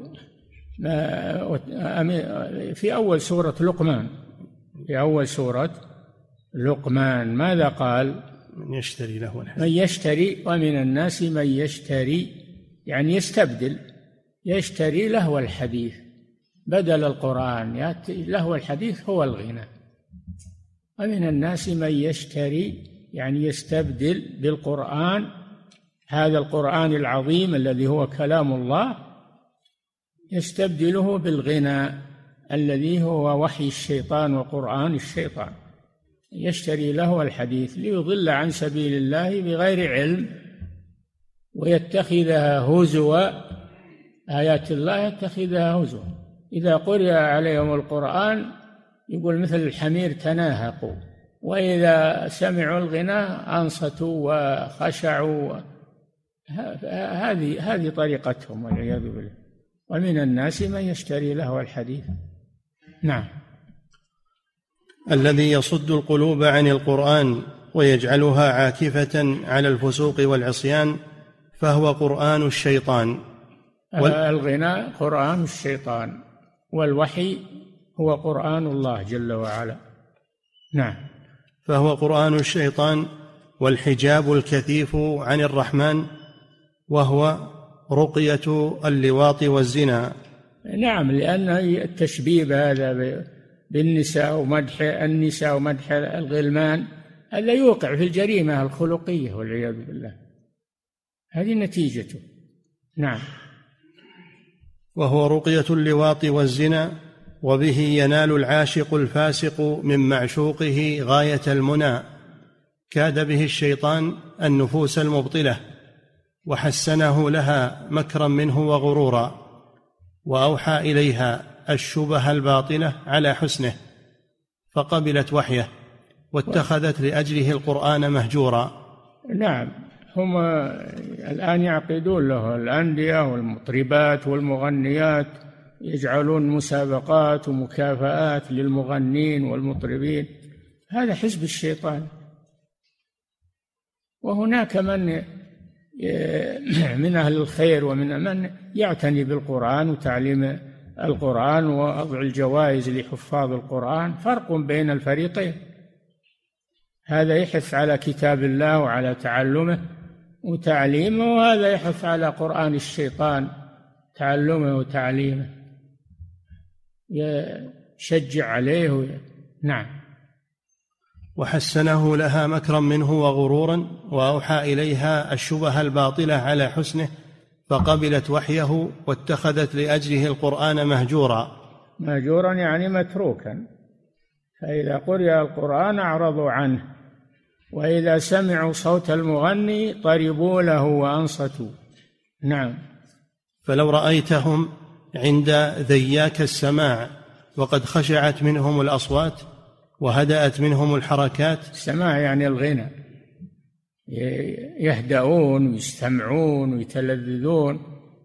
في أول سورة لقمان ماذا قال؟ من يشتري له الحديث. من يشتري، ومن الناس من يشتري يعني يشتري لهو الحديث بدل القرآن. لهو الحديث هو الغنى. ومن الناس من يشتري يعني يستبدل بالقرآن، هذا القرآن العظيم الذي هو كلام الله، يستبدله بالغنى الذي هو وحي الشيطان وقرآن الشيطان. يشتري له الحديث ليضل عن سبيل الله بغير علم ويتخذها هزوا. آيات الله يتخذها هزوا. إذا قرئ عليهم القرآن يقول مثل الحمير تناهقوا، وإذا سمعوا الغناء أنصتوا وخشعوا. هذه طريقتهم والعياذ بالله. ومن الناس من يشتري له الحديث. نعم. الذي يصد القلوب عن القرآن ويجعلها عاكفة على الفسوق والعصيان فهو قرآن الشيطان. الغناء قرآن الشيطان، والوحي هو قرآن الله جل وعلا. نعم. فهو قرآن الشيطان والحجاب الكثيف عن الرحمن، وهو رقية اللواط والزنا. نعم، لأن التشبيب هذا بالنساء ومدح النساء ومدح الغلمان هذا يوقع في الجريمة الخلقية والعياذ بالله. هذه نتيجته. نعم. وهو رقية اللواط والزنا، وبه ينال العاشق الفاسق من معشوقه غاية المنى. كاد به الشيطان النفوس المبطلة وحسنه لها مكرا منه وغرورا، وأوحى إليها الشبه الباطلة على حسنه، فقبلت وحيه واتخذت لأجله القرآن مهجورا. نعم. هم الآن يعقدون له الأندية والمطربات والمغنيات، يجعلون مسابقات ومكافآت للمغنين والمطربين. هذا حزب الشيطان. وهناك من أهل الخير ومن من يعتني بالقرآن وتعليم القرآن ووضع الجوائز لحفاظ القرآن. فرق بين الفريقين، هذا يحث على كتاب الله وعلى تعلمه وتعليمه، وهذا يحث على قرآن الشيطان تعلمه وتعليمه، يشجع عليه. نعم. وحسنه لها مكرا منه وغرورا، وأوحى إليها الشبه الباطلة على حسنه، فقبلت وحيه واتخذت لأجله القرآن مهجورا. مهجورا يعني متروكا، فإذا قرئ القرآن أعرضوا عنه وإذا سمعوا صوت المغني طربوا له وأنصتوا. نعم. فلو رأيتهم عند ذياك السماع وقد خشعت منهم الأصوات وهدأت منهم الحركات. السماع يعني الغنى، يهدؤون ويستمعون ويتلذذون،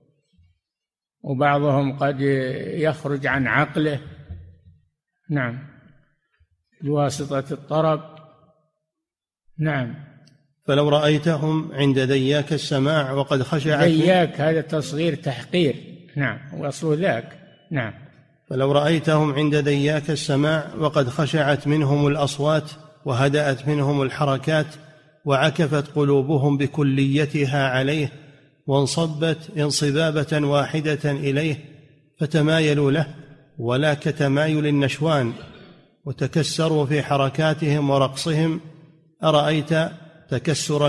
وبعضهم قد يخرج عن عقله. نعم، بواسطة الطرب. نعم. فلو رأيتهم عند ذياك السماع وقد خشعت. ذياك هذا تصغير تحقير. نعم، وأصل ذاك. نعم. فلو رأيتهم عند ذياك السماع وقد خشعت منهم الأصوات وهدأت منهم الحركات وعكفت قلوبهم بكليتها عليه وانصبت انصبابة واحدة إليه فتمايلوا له ولا كتمايل النشوان وتكسروا في حركاتهم ورقصهم، أرأيت تكسر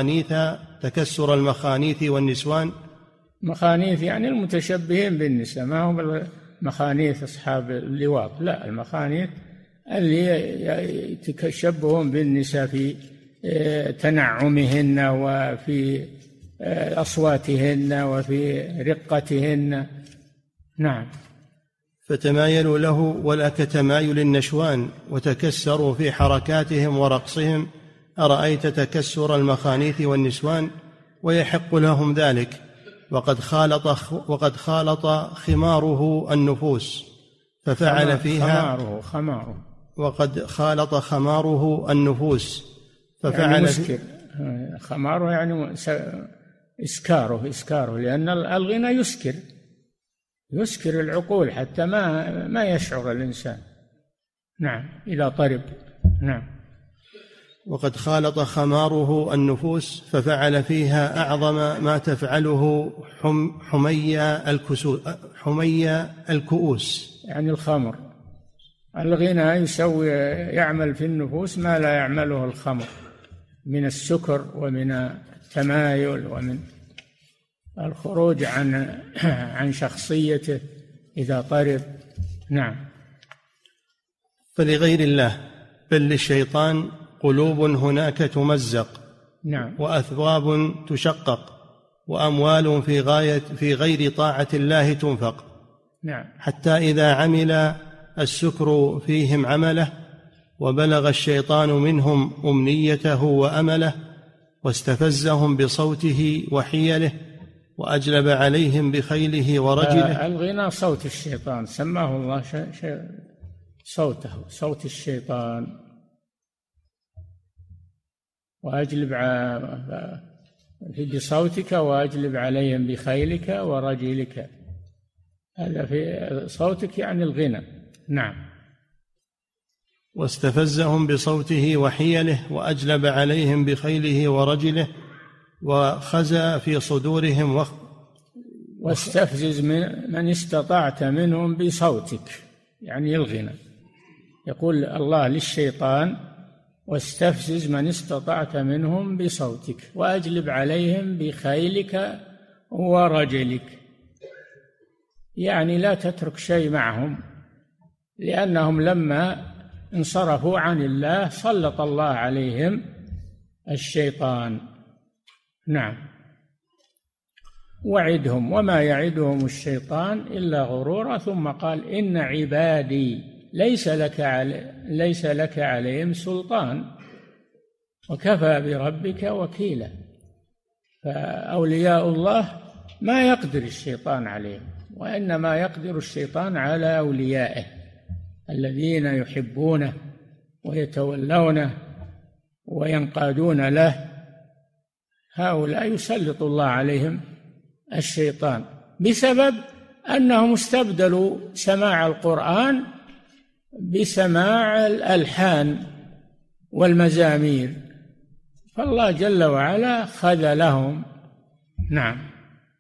المخانيث والنسوان؟ مخانيث يعني المتشبهين بالنساء، ما هم مخانيث أصحاب اللواط، لا، المخانيث اللي يتشبهون بالنساء في تنعمهن وفي أصواتهن وفي رقتهن. نعم. فتمايلوا له ولا كتمايل النشوان وتكسروا في حركاتهم ورقصهم، أرأيت تكسر المخانيث والنسوان؟ ويحق لهم ذلك وقد خالط خماره النفوس ففعل فيها وقد خالط خماره النفوس ففعل يعني مسكر. خماره يعني إسكاره، لأن الغنى يسكر العقول حتى ما يشعر الإنسان. نعم، إذا طرب. نعم. وقد خالط خماره النفوس ففعل فيها أعظم ما تفعله حمي الكؤوس، يعني الخمر. الغنى يعمل في النفوس ما لا يعمله الخمر من السكر ومن التمايل ومن الخروج عن شخصيته إذا طرب. نعم. فلغير الله بل للشيطان قلوب هناك تمزق. نعم. وأثواب تشقق وأموال في غير طاعة الله تنفق. نعم. حتى إذا عمل السكر فيهم عمله وبلغ الشيطان منهم أمنيته وأمله واستفزهم بصوته وحيله وأجلب عليهم بخيله ورجله. الغنى صوت الشيطان، سماه الله صوت الشيطان. وأجلب بصوتك وأجلب عليهم بخيلك ورجلك، هذا في صوتك يعني الغنى. نعم. واستفزهم بصوته وحيله وأجلب عليهم بخيله ورجله وخزى في صدورهم واستفزز من استطعت منهم بصوتك، يعني الغنى. يقول الله للشيطان: واستفزز من استطعت منهم بصوتك وأجلب عليهم بخيلك ورجلك، يعني لا تترك شيء معهم، لأنهم لما انصرفوا عن الله سلط الله عليهم الشيطان. نعم. وعدهم وما يعدهم الشيطان إلا غرورا، ثم قال: إن عبادي ليس لك عليهم سلطان وكفى بربك وكيلا. فأولياء الله ما يقدر الشيطان عليهم، وإنما يقدر الشيطان على أوليائه الذين يحبونه ويتولونه وينقادون له، هؤلاء يسلط الله عليهم الشيطان بسبب أنهم استبدلوا سماع القرآن بسماع الألحان والمزامير، فالله جل وعلا خذلهم. نعم.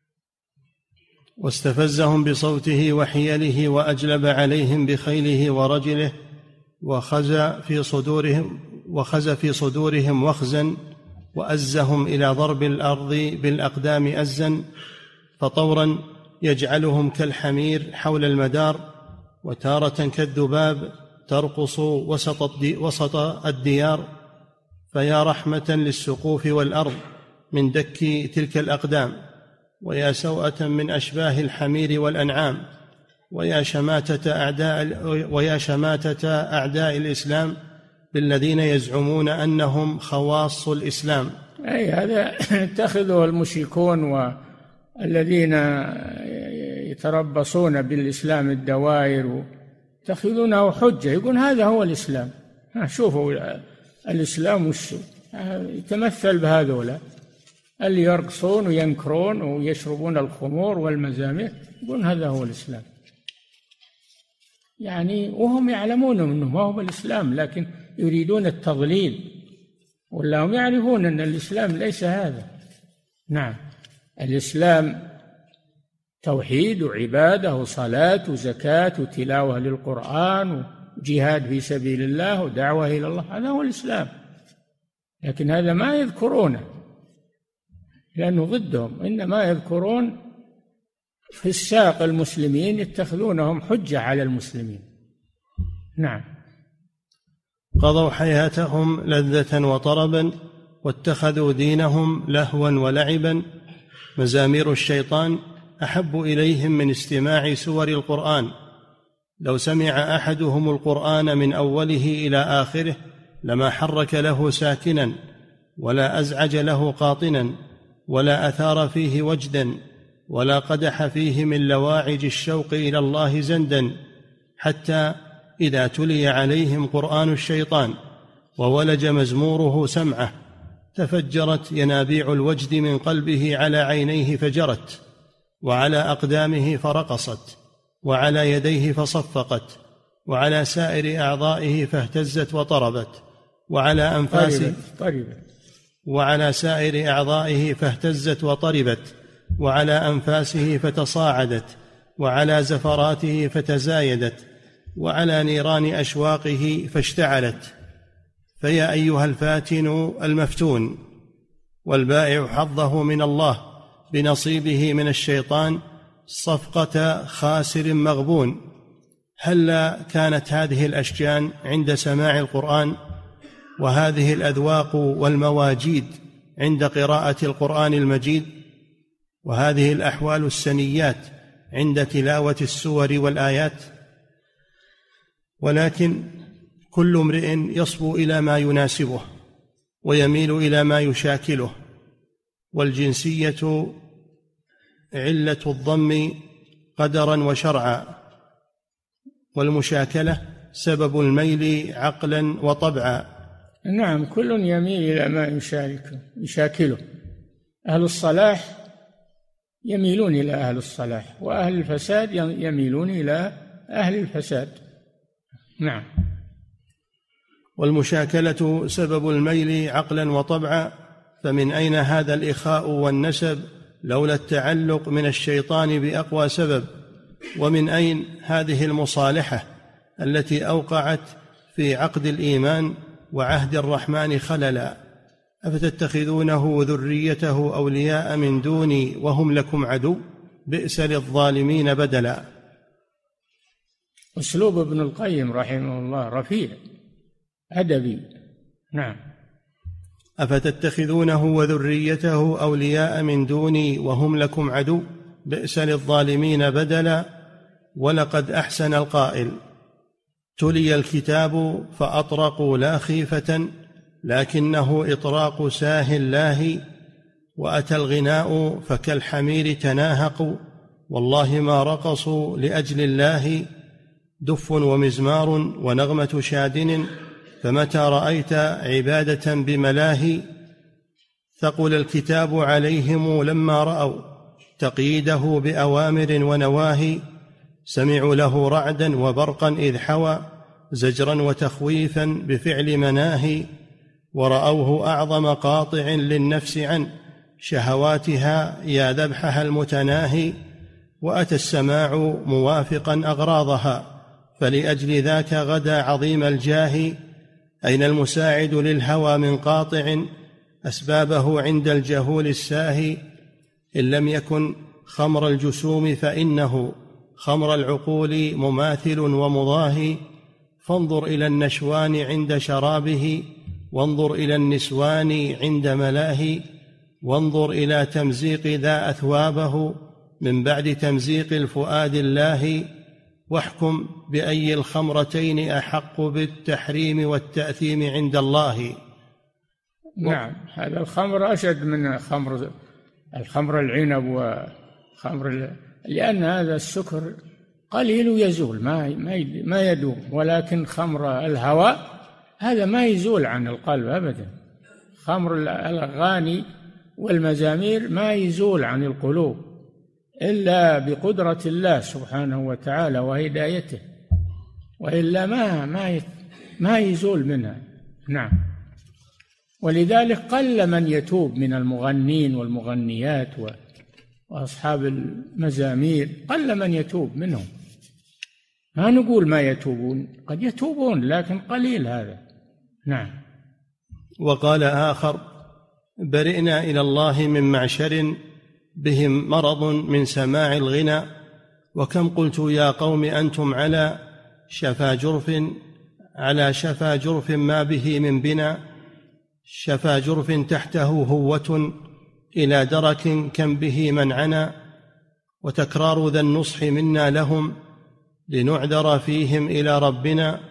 واستفزهم بصوته وحيله وأجلب عليهم بخيله ورجله وخزى في صدورهم وخزا وأزهم إلى ضرب الأرض بالأقدام أزا، فطورا يجعلهم كالحمير حول المدار، وتارة كالذباب ترقص وسط الديار، فيا رحمة للسقوف والأرض من دك تلك الأقدام، ويا سوءة من أشباه الحمير والأنعام، ويا شماتة أعداء الإسلام بالذين يزعمون أنهم خواص الإسلام. أي هذا اتخذه المشركون والذين يتربصون بالإسلام الدوائر يتخذونه حجة، يقول هذا هو الإسلام. شوفوا الإسلام وش يتمثل بهذولا اللي يرقصون وينكرون ويشربون الخمور والمزامير، يقول هذا هو الإسلام. يعني وهم يعلمون أنه ما هو الإسلام، لكن يريدون التضليل، ولا هم يعرفون أن الإسلام ليس هذا. نعم، الإسلام توحيد وعبادة وصلاة وزكاة وتلاوة للقرآن وجهاد في سبيل الله ودعوة إلى الله، هذا هو الإسلام. لكن هذا ما يذكرونه لأنه ضدهم، إنما يذكرون في الساق المسلمين، يتخذونهم حجة على المسلمين. نعم. قضوا حياتهم لذة وطربا، واتخذوا دينهم لهوا ولعبا. مزامير الشيطان أحب إليهم من استماع سور القرآن. لو سمع أحدهم القرآن من أوله إلى آخره لما حرك له ساكنا، ولا أزعج له قاطنا، ولا أثار فيه وجدا، ولا قدح فيه من لواعج الشوق إلى الله زندا، حتى إذا تلي عليهم قرآن الشيطان وولج مزموره سمعه تفجرت ينابيع الوجد من قلبه على عينيه فجرت، وعلى أقدامه فرقصت، وعلى يديه فصفقت، وعلى سائر أعضائه فاهتزت وطربت، وعلى أنفاسه وعلى سائر أعضائه فاهتزت وطربت، وعلى أنفاسه فتصاعدت، وعلى زفراته فتزايدت، وعلى نيران أشواقه فاشتعلت. فيا أيها الفاتن المفتون والبائع حظه من الله بنصيبه من الشيطان صفقة خاسر مغبون، هلا كانت هذه الأشجان عند سماع القرآن، وهذه الأذواق والمواجيد عند قراءة القرآن المجيد، وهذه الأحوال السنيات عند تلاوة السور والآيات. ولكن كل امرئ يصبو إلى ما يناسبه ويميل إلى ما يشاكله، والجنسية علة الضم قدرا وشرعا، والمشاكلة سبب الميل عقلا وطبعا. نعم، كل يميل إلى ما يشاكله. أهل الصلاح يميلون إلى أهل الصلاح، وأهل الفساد يميلون إلى أهل الفساد. نعم. والمشاكلة سبب الميل عقلا وطبعا، فمن أين هذا الإخاء والنسب لولا التعلق من الشيطان بأقوى سبب؟ ومن أين هذه المصالحة التي أوقعت في عقد الإيمان وعهد الرحمن خللا؟ أفتتخذونه ذريته أولياء من دوني وهم لكم عدو، بئس للظالمين بدلا. أسلوب ابن القيم رحمه الله رفيع أدبي. نعم. أفتتخذونه وذريته أولياء من دوني وهم لكم عدو، بئس للظالمين بدلا. ولقد أحسن القائل: تلي الكتاب فأطرقوا لا خيفة، لكنه إطراق ساه الله، وأتى الغناء فكالحمير تناهقوا، والله ما رقصوا لأجل الله، دف ومزمار ونغمة شادن، فمتى رأيت عبادة بملاهي، ثقل الكتاب عليهم لما رأوا تقييده بأوامر ونواهي، سمعوا له رعدا وبرقا إذ حوى، زجرا وتخويفا بفعل مناهي، ورأوه أعظم قاطع للنفس عن شهواتها يا ذبحها المتناهي، وأتى السماع موافقا أغراضها، فلأجل ذاك غدا عظيم الجاه، أين المساعد للهوى من قاطع أسبابه عند الجهول الساهي، إن لم يكن خمر الجسوم فإنه خمر العقول مماثل ومضاهي، فانظر إلى النشوان عند شرابه، وانظر إلى النسوان عند ملاهي، وانظر إلى تمزيق ذا أثوابه من بعد تمزيق الفؤاد الله، واحكم بأي الخمرتين أحق بالتحريم والتأثيم عند الله. نعم، هذا الخمر أشد من الخمر العنب لأن هذا السكر قليل يزول ما يدوم، ولكن خمر الهوى هذا ما يزول عن القلب أبدا. خمر الأغاني والمزامير ما يزول عن القلوب إلا بقدرة الله سبحانه وتعالى وهدايته، وإلا ما يزول منها. نعم، ولذلك قل من يتوب من المغنين والمغنيات وأصحاب المزامير، قل من يتوب منهم. ما نقول ما يتوبون، قد يتوبون لكن قليل هذا. نعم. وقال آخر: برئنا إلى الله من معشر بهم مرض من سماع الغنى، وكم قلت يا قوم أنتم على شفا جرف ما به من بنا، شفا جرف تحته هوة إلى درك كم به من عنا، وتكرار ذا النصح منا لهم لنعذر فيهم إلى ربنا،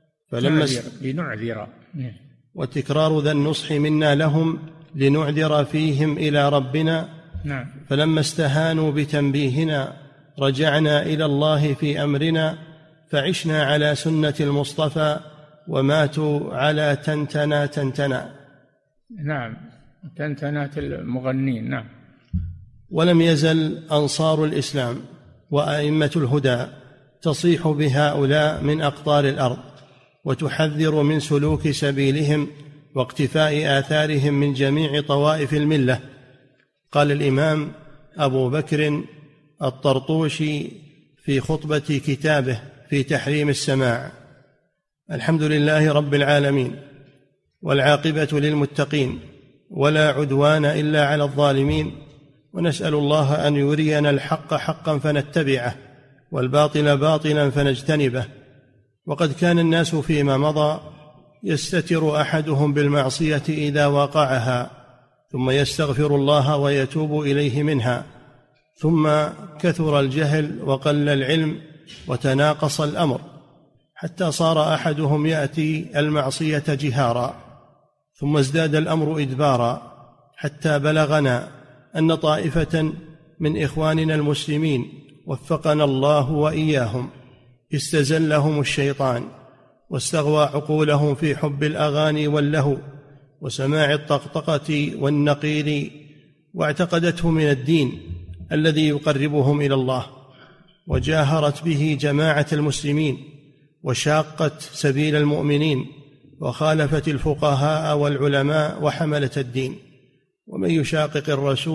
وتكرار ذا النصح منا لهم لنعذر فيهم إلى ربنا. نعم. فلما استهانوا بتنبيهنا رجعنا إلى الله في أمرنا، فعشنا على سنة المصطفى وماتوا على تنتنا. نعم، تنتنات المغنين. نعم. ولم يزل أنصار الإسلام وأئمة الهدى تصيح بهؤلاء من أقطار الأرض، وتحذر من سلوك سبيلهم واقتفاء آثارهم من جميع طوائف الملة. قال الإمام أبو بكر الطرطوشي في خطبة كتابه في تحريم السماع: الحمد لله رب العالمين، والعاقبة للمتقين، ولا عدوان إلا على الظالمين، ونسأل الله أن يرينا الحق حقا فنتبعه، والباطل باطلا فنجتنبه. وقد كان الناس فيما مضى يستتر أحدهم بالمعصية إذا وقعها، ثم يستغفر الله ويتوب إليه منها، ثم كثر الجهل وقل العلم وتناقص الأمر، حتى صار أحدهم يأتي المعصية جهارا، ثم ازداد الأمر إدبارا، حتى بلغنا أن طائفة من إخواننا المسلمين وفقنا الله وإياهم استزلهم الشيطان واستغوى عقولهم في حب الأغاني واللهو وسماع الطقطقة والنقير، واعتقدته من الدين الذي يقربهم إلى الله، وجاهرت به جماعة المسلمين، وشاقت سبيل المؤمنين، وخالفت الفقهاء والعلماء وحملة الدين. ومن يشاقق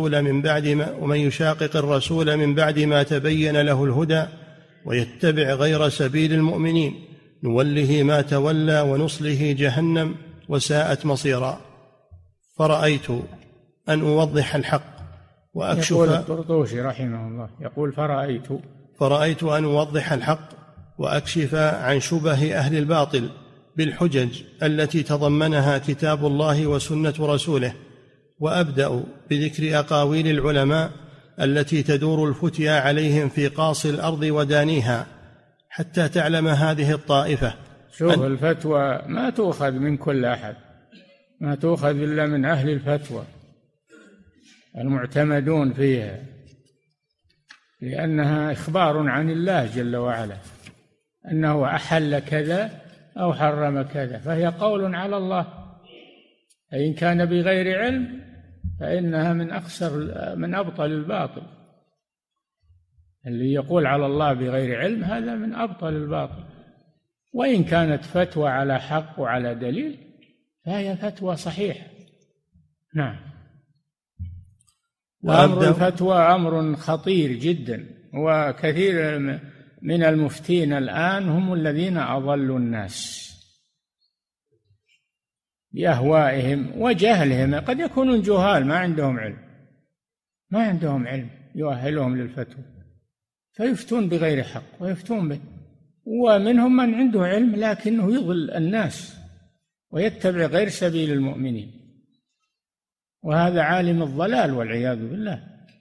الرسول من بعد ما تبين له الهدى ويتبع غير سبيل المؤمنين نوله ما تولى ونصله جهنم وساءت مصيرا. فرأيت أن أوضح الحق وأكشف، يقول الطرطوشي رحمه الله، يقول فرأيت أن أوضح الحق وأكشف عن شبه أهل الباطل بالحجج التي تضمنها كتاب الله وسنة رسوله، وأبدأ بذكر أقاويل العلماء التي تدور الفتيا عليهم في قاص الأرض ودانيها، حتى تعلم هذه الطائفة. شوف، الفتوى ما تؤخذ من كل أحد، ما تؤخذ إلا من أهل الفتوى المعتمدون فيها، لأنها إخبار عن الله جل وعلا أنه أحل كذا أو حرم كذا، فهي قول على الله. فإن كان بغير علم فإنها من أبطل الباطل. اللي يقول على الله بغير علم هذا من أبطل الباطل. وإن كانت فتوى على حق وعلى دليل فهي فتوى صحيحة. نعم. وأمر الفتوى أمر خطير جدا، وكثير من المفتين الآن هم الذين أضلوا الناس بأهوائهم وجهلهم. قد يكونون جهال ما عندهم علم يؤهلهم للفتوى، فيفتون بغير حق ويفتون به. ومنهم من عنده علم لكنه يضل الناس ويتبع غير سبيل المؤمنين، وهذا عالم الضلال والعياذ بالله.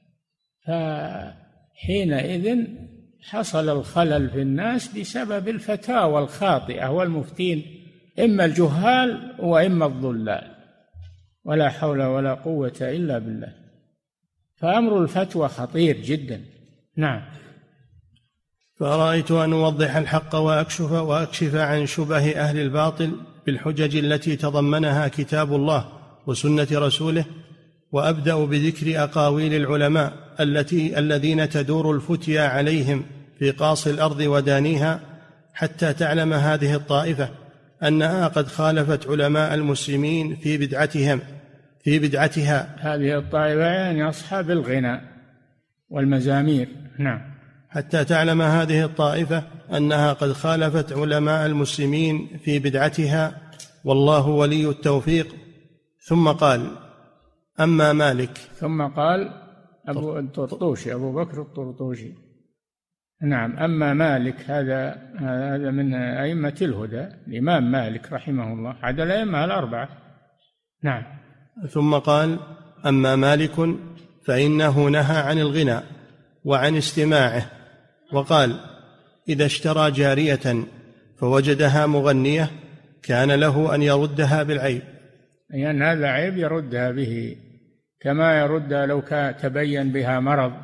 فحينئذ حصل الخلل في الناس بسبب الفتاوى الخاطئة والمفتين، إما الجهال وإما الضلال، ولا حول ولا قوة إلا بالله. فأمر الفتوى خطير جدا. نعم. فأرأيت أن أوضح الحق وأكشف عن شبه أهل الباطل بالحجج التي تضمنها كتاب الله وسنة رسوله، وأبدأ بذكر أقاويل العلماء الذين تدور الفتيا عليهم في قاص الأرض ودانيها، حتى تعلم هذه الطائفة أنها قد خالفت علماء المسلمين في بدعتها. هذه الطائفة يعني أصحاب الغناء والمزامير. نعم. حتى تعلم هذه الطائفة أنها قد خالفت علماء المسلمين في بدعتها، والله ولي التوفيق. ثم قال: أما مالك. ثم قال أبو بكر الطرطوشي. نعم. أما مالك، هذا من أئمة الهدى، الإمام مالك رحمه الله، عدل الأئمة الأربعة. نعم. ثم قال: أما مالك فإنه نهى عن الغنى وعن استماعه، وقال: إذا اشترى جارية فوجدها مغنية كان له أن يردها بالعيب، يعني هذا عيب يردها به، كما يردها لو تبين بها مرض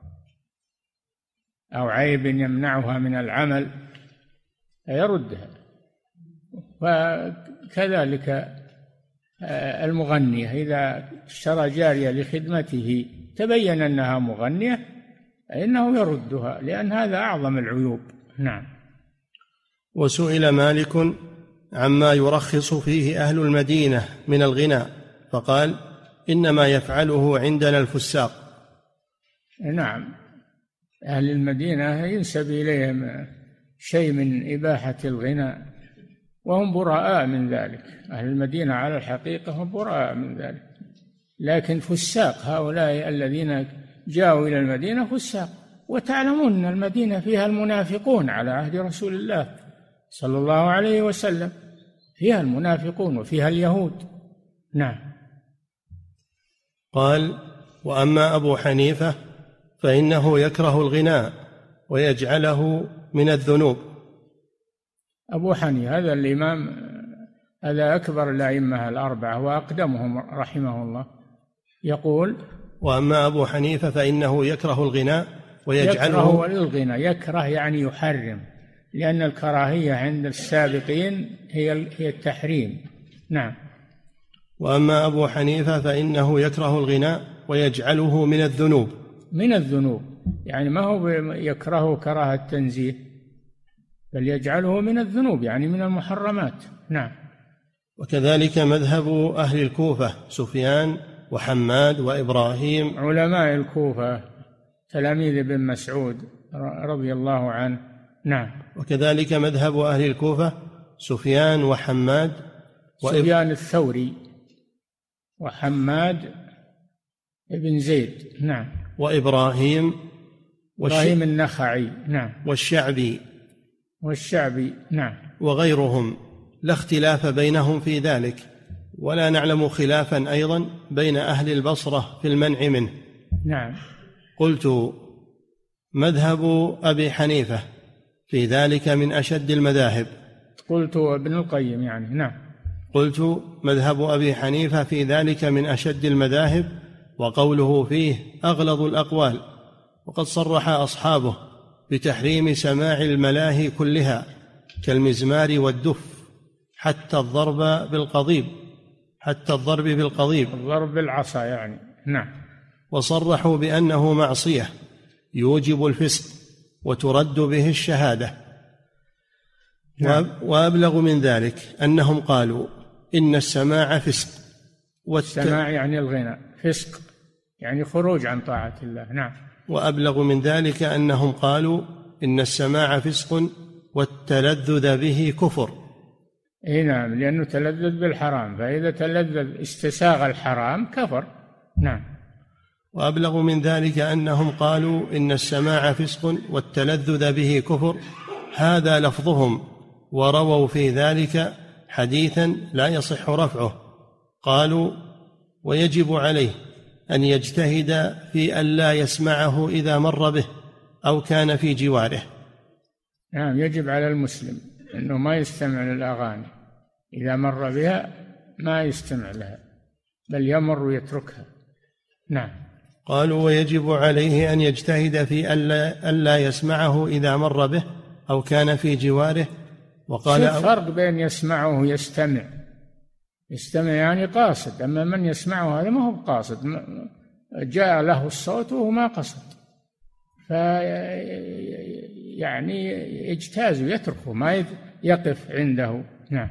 أو عيب يمنعها من العمل يردها. وكذلك المغنية إذا اشترى جارية لخدمته تبين أنها مغنية فإنه يردها، لأن هذا أعظم العيوب. نعم. وسئل مالك عما يرخص فيه أهل المدينة من الغنى، فقال: إنما يفعله عندنا الفساق. نعم. أهل المدينة ينسب إليهم شيء من إباحة الغنى وهم براء من ذلك. أهل المدينة على الحقيقة هم براء من ذلك، لكن فساق هؤلاء الذين جاءوا إلى المدينة فساق. وتعلمون المدينة فيها المنافقون على عهد رسول الله صلى الله عليه وسلم، فيها المنافقون وفيها اليهود. نعم. قال: وأما أبو حنيفة فإنه يكره الغناء ويجعله من الذنوب. أبو حنيفة هذا الإمام، هذا أكبر الأئمة الأربعة وأقدمهم رحمه الله، يقول: وأما أبو حنيفة فإنه يكره الغناء ويجعله. يكره يعني يحرم، لأن الكراهية عند السابقين هي التحريم. نعم. وأما أبو حنيفة فإنه يكره الغناء ويجعله من الذنوب. من الذنوب يعني ما هو يكره كراهة تنزيه، بل يجعله من الذنوب يعني من المحرمات. نعم. وكذلك مذهب أهل الكوفة سفيان وحماد وإبراهيم، علماء الكوفة تلاميذ ابن مسعود رضي الله عنه. نعم. وكذلك مذهب أهل الكوفة سفيان وحماد سفيان الثوري وحماد ابن زيد. نعم. وإبراهيم النخعي. نعم. والشعبي. نعم. وغيرهم، لا اختلاف بينهم في ذلك، ولا نعلم خلافا أيضا بين أهل البصرة في المنع منه. نعم. قلت: مذهب أبي حنيفة في ذلك من أشد المذاهب. قلت ابن القيم يعني. نعم. قلت: مذهب أبي حنيفة في ذلك من أشد المذاهب، وقوله فيه أغلظ الأقوال، وقد صرح أصحابه بتحريم سماع الملاهي كلها كالمزمار والدف، حتى الضرب بالقضيب، الضرب بالعصا يعني. نعم. وصرحوا بأنه معصية يوجب الفسق وترد به الشهادة. نعم. وأبلغ من ذلك أنهم قالوا إن السماع فسق. السماع يعني الغنى، فسق يعني خروج عن طاعة الله. نعم. وأبلغ من ذلك أنهم قالوا إن السماع فسق والتلذذ به كفر. نعم، لأنه تلذذ بالحرام، فإذا تلذذ استساغ الحرام كفر. نعم. وأبلغ من ذلك أنهم قالوا إن السماع فسق والتلذذ به كفر، هذا لفظهم، ورووا في ذلك حديثا لا يصح رفعه. قالوا: ويجب عليه أن يجتهد في أن لا يسمعه إذا مر به أو كان في جواره. نعم، يجب على المسلم أنه ما يستمع للأغاني، إذا مر بها ما يستمع لها بل يمر ويتركها. نعم. قالوا: ويجب عليه أن يجتهد في أن لا يسمعه إذا مر به أو كان في جواره. وقال: شوف فرق بين يسمعه ويستمع. يستمع يعني قاصد، أما من يسمعه هذا ما هو قاصد، جاء له الصوت وهو ما قصد، يعني يجتاز ويتركه، ما يقف عنده. نعم.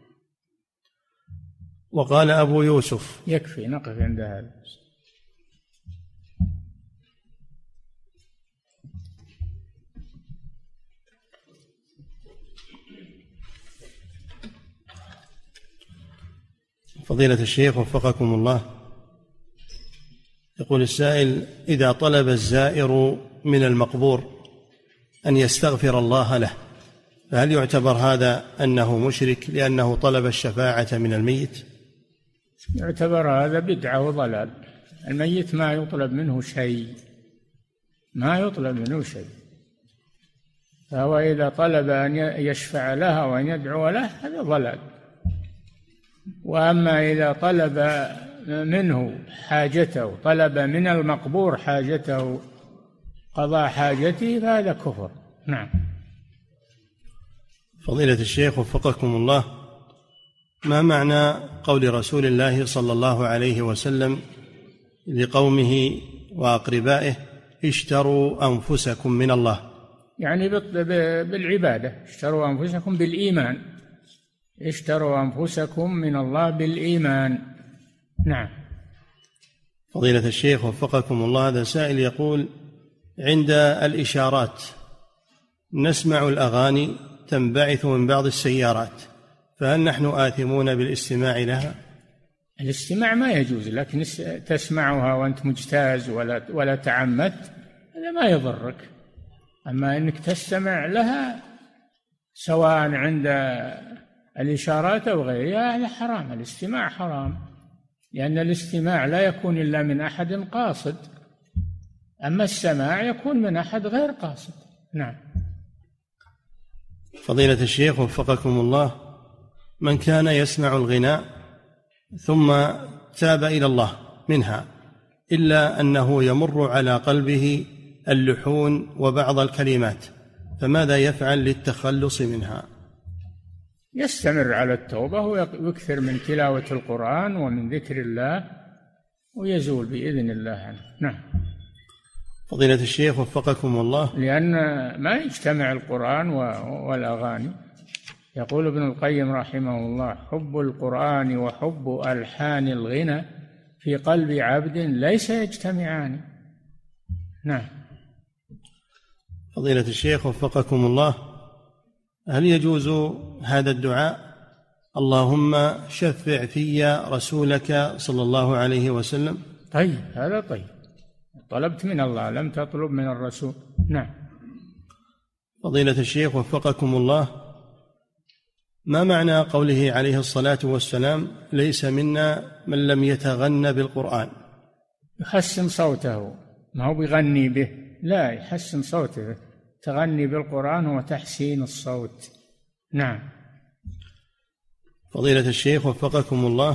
وقال أبو يوسف: يكفي نقف عند هذا. فضيلة الشيخ وفقكم الله، يقول السائل: إذا طلب الزائر من المقبور أن يستغفر الله له، فهل يعتبر هذا أنه مشرك لأنه طلب الشفاعة من الميت؟ يعتبر هذا بدعة وضلال. الميت ما يطلب منه شيء، ما يطلب منه شيء، فهو إذا طلب أن يشفع لها وأن يدعو له هذا ضلال. وأما إذا طلب منه حاجته، طلب من المقبور حاجته، قضاء حاجته، فهذا كفر. نعم. فضيلة الشيخ وفقكم الله، ما معنى قول رسول الله صلى الله عليه وسلم لقومه وأقربائه: اشتروا أنفسكم من الله؟ يعني بالعبادة، اشتروا أنفسكم بالإيمان، اشتروا أنفسكم من الله بالإيمان. نعم. فضيلة الشيخ وفقكم الله، هذا سائل يقول: عند الإشارات نسمع الأغاني تنبعث من بعض السيارات، فهل نحن آثمون بالاستماع لها؟ الاستماع ما يجوز، لكن تسمعها وأنت مجتاز ولا تعمدت هذا ما يضرك. أما أنك تستمع لها سواء عند الإشارات أو غيرها هذا حرام. الاستماع حرام، لأن الاستماع لا يكون إلا من أحد قاصد، أما السماع يكون من أحد غير قاصد. نعم. فضيلة الشيخ وفقكم الله، من كان يسمع الغناء ثم تاب إلى الله منها إلا أنه يمر على قلبه اللحون وبعض الكلمات، فماذا يفعل للتخلص منها؟ يستمر على التوبة ويكثر من تلاوة القرآن ومن ذكر الله ويزول بإذن الله عنه. نعم. فضيلة الشيخ وفقكم الله، لأن ما يجتمع القرآن والأغاني. يقول ابن القيم رحمه الله: حب القرآن وحب ألحان الغنى في قلب عبد ليس يجتمعان. نعم. فضيلة الشيخ وفقكم الله، هل يجوز هذا الدعاء: اللهم شفع في رسولك صلى الله عليه وسلم؟ طيب، هذا طيب، طلبت من الله لم تطلب من الرسول. نعم. فضيلة الشيخ وفقكم الله، ما معنى قوله عليه الصلاة والسلام: ليس منا من لم يتغن بالقرآن؟ يحسن صوته، ما هو بيغني به، لا، يحسن صوته. تغني بالقرآن هو تحسين الصوت. نعم. فضيلة الشيخ وفقكم الله،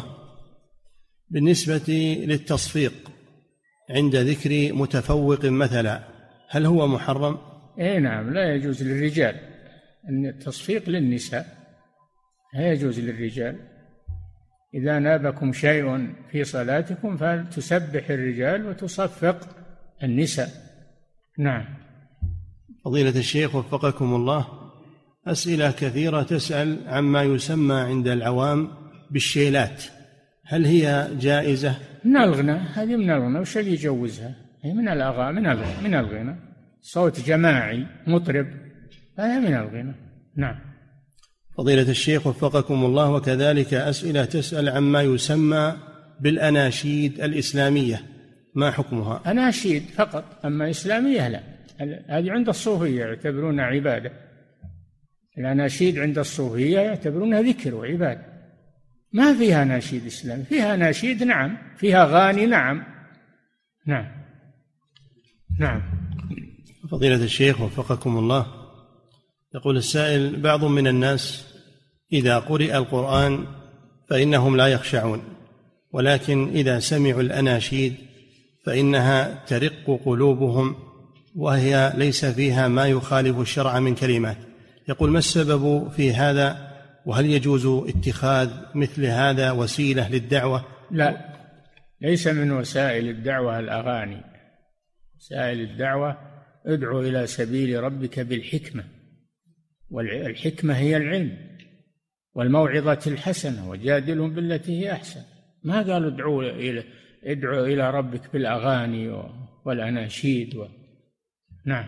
بالنسبة للتصفيق عند ذكر متفوق مثلا، هل هو محرم؟ نعم، لا يجوز للرجال. أن التصفيق للنساء، لا يجوز للرجال. إذا نابكم شيء في صلاتكم فلتسبح الرجال وتصفق النساء. نعم. فضيلة الشيخ وفقكم الله، أسئلة كثيرة تسأل عما يسمى عند العوام بالشيلات، هل هي جائزة؟ من الغنى، هذه من الغنى، وش اللي يجوزها؟ هي من الأغاني، من الغنى، صوت جماعي مطرب، هذا من الغنى. نعم. فضيلة الشيخ وفقكم الله، وكذلك أسئلة تسأل عما يسمى بالأناشيد الإسلامية، ما حكمها؟ أناشيد فقط، أما إسلامية لا، هذه عند الصوفية يعتبرونها عبادة. الأناشيد عند الصوفية يعتبرونها ذكر وعبادة، ما فيها ناشيد إسلامي، فيها ناشيد نعم، فيها غاني نعم. نعم. نعم. فضيلة الشيخ وفقكم الله، يقول السائل: بعض من الناس إذا قرئ القرآن فإنهم لا يخشعون، ولكن إذا سمعوا الأناشيد فإنها ترق قلوبهم وهي ليس فيها ما يخالف الشرع من كلمات. يقول: ما السبب في هذا؟ وهل يجوز اتخاذ مثل هذا وسيلة للدعوة؟ لا، ليس من وسائل الدعوة الأغاني. وسائل الدعوة ادعو إلى سبيل ربك بالحكمة، والحكمة هي العلم، والموعظة الحسنة، وجادلهم بالتي هي أحسن. ما قالوا ادعو إلى ربك بالأغاني والأناشيد نعم.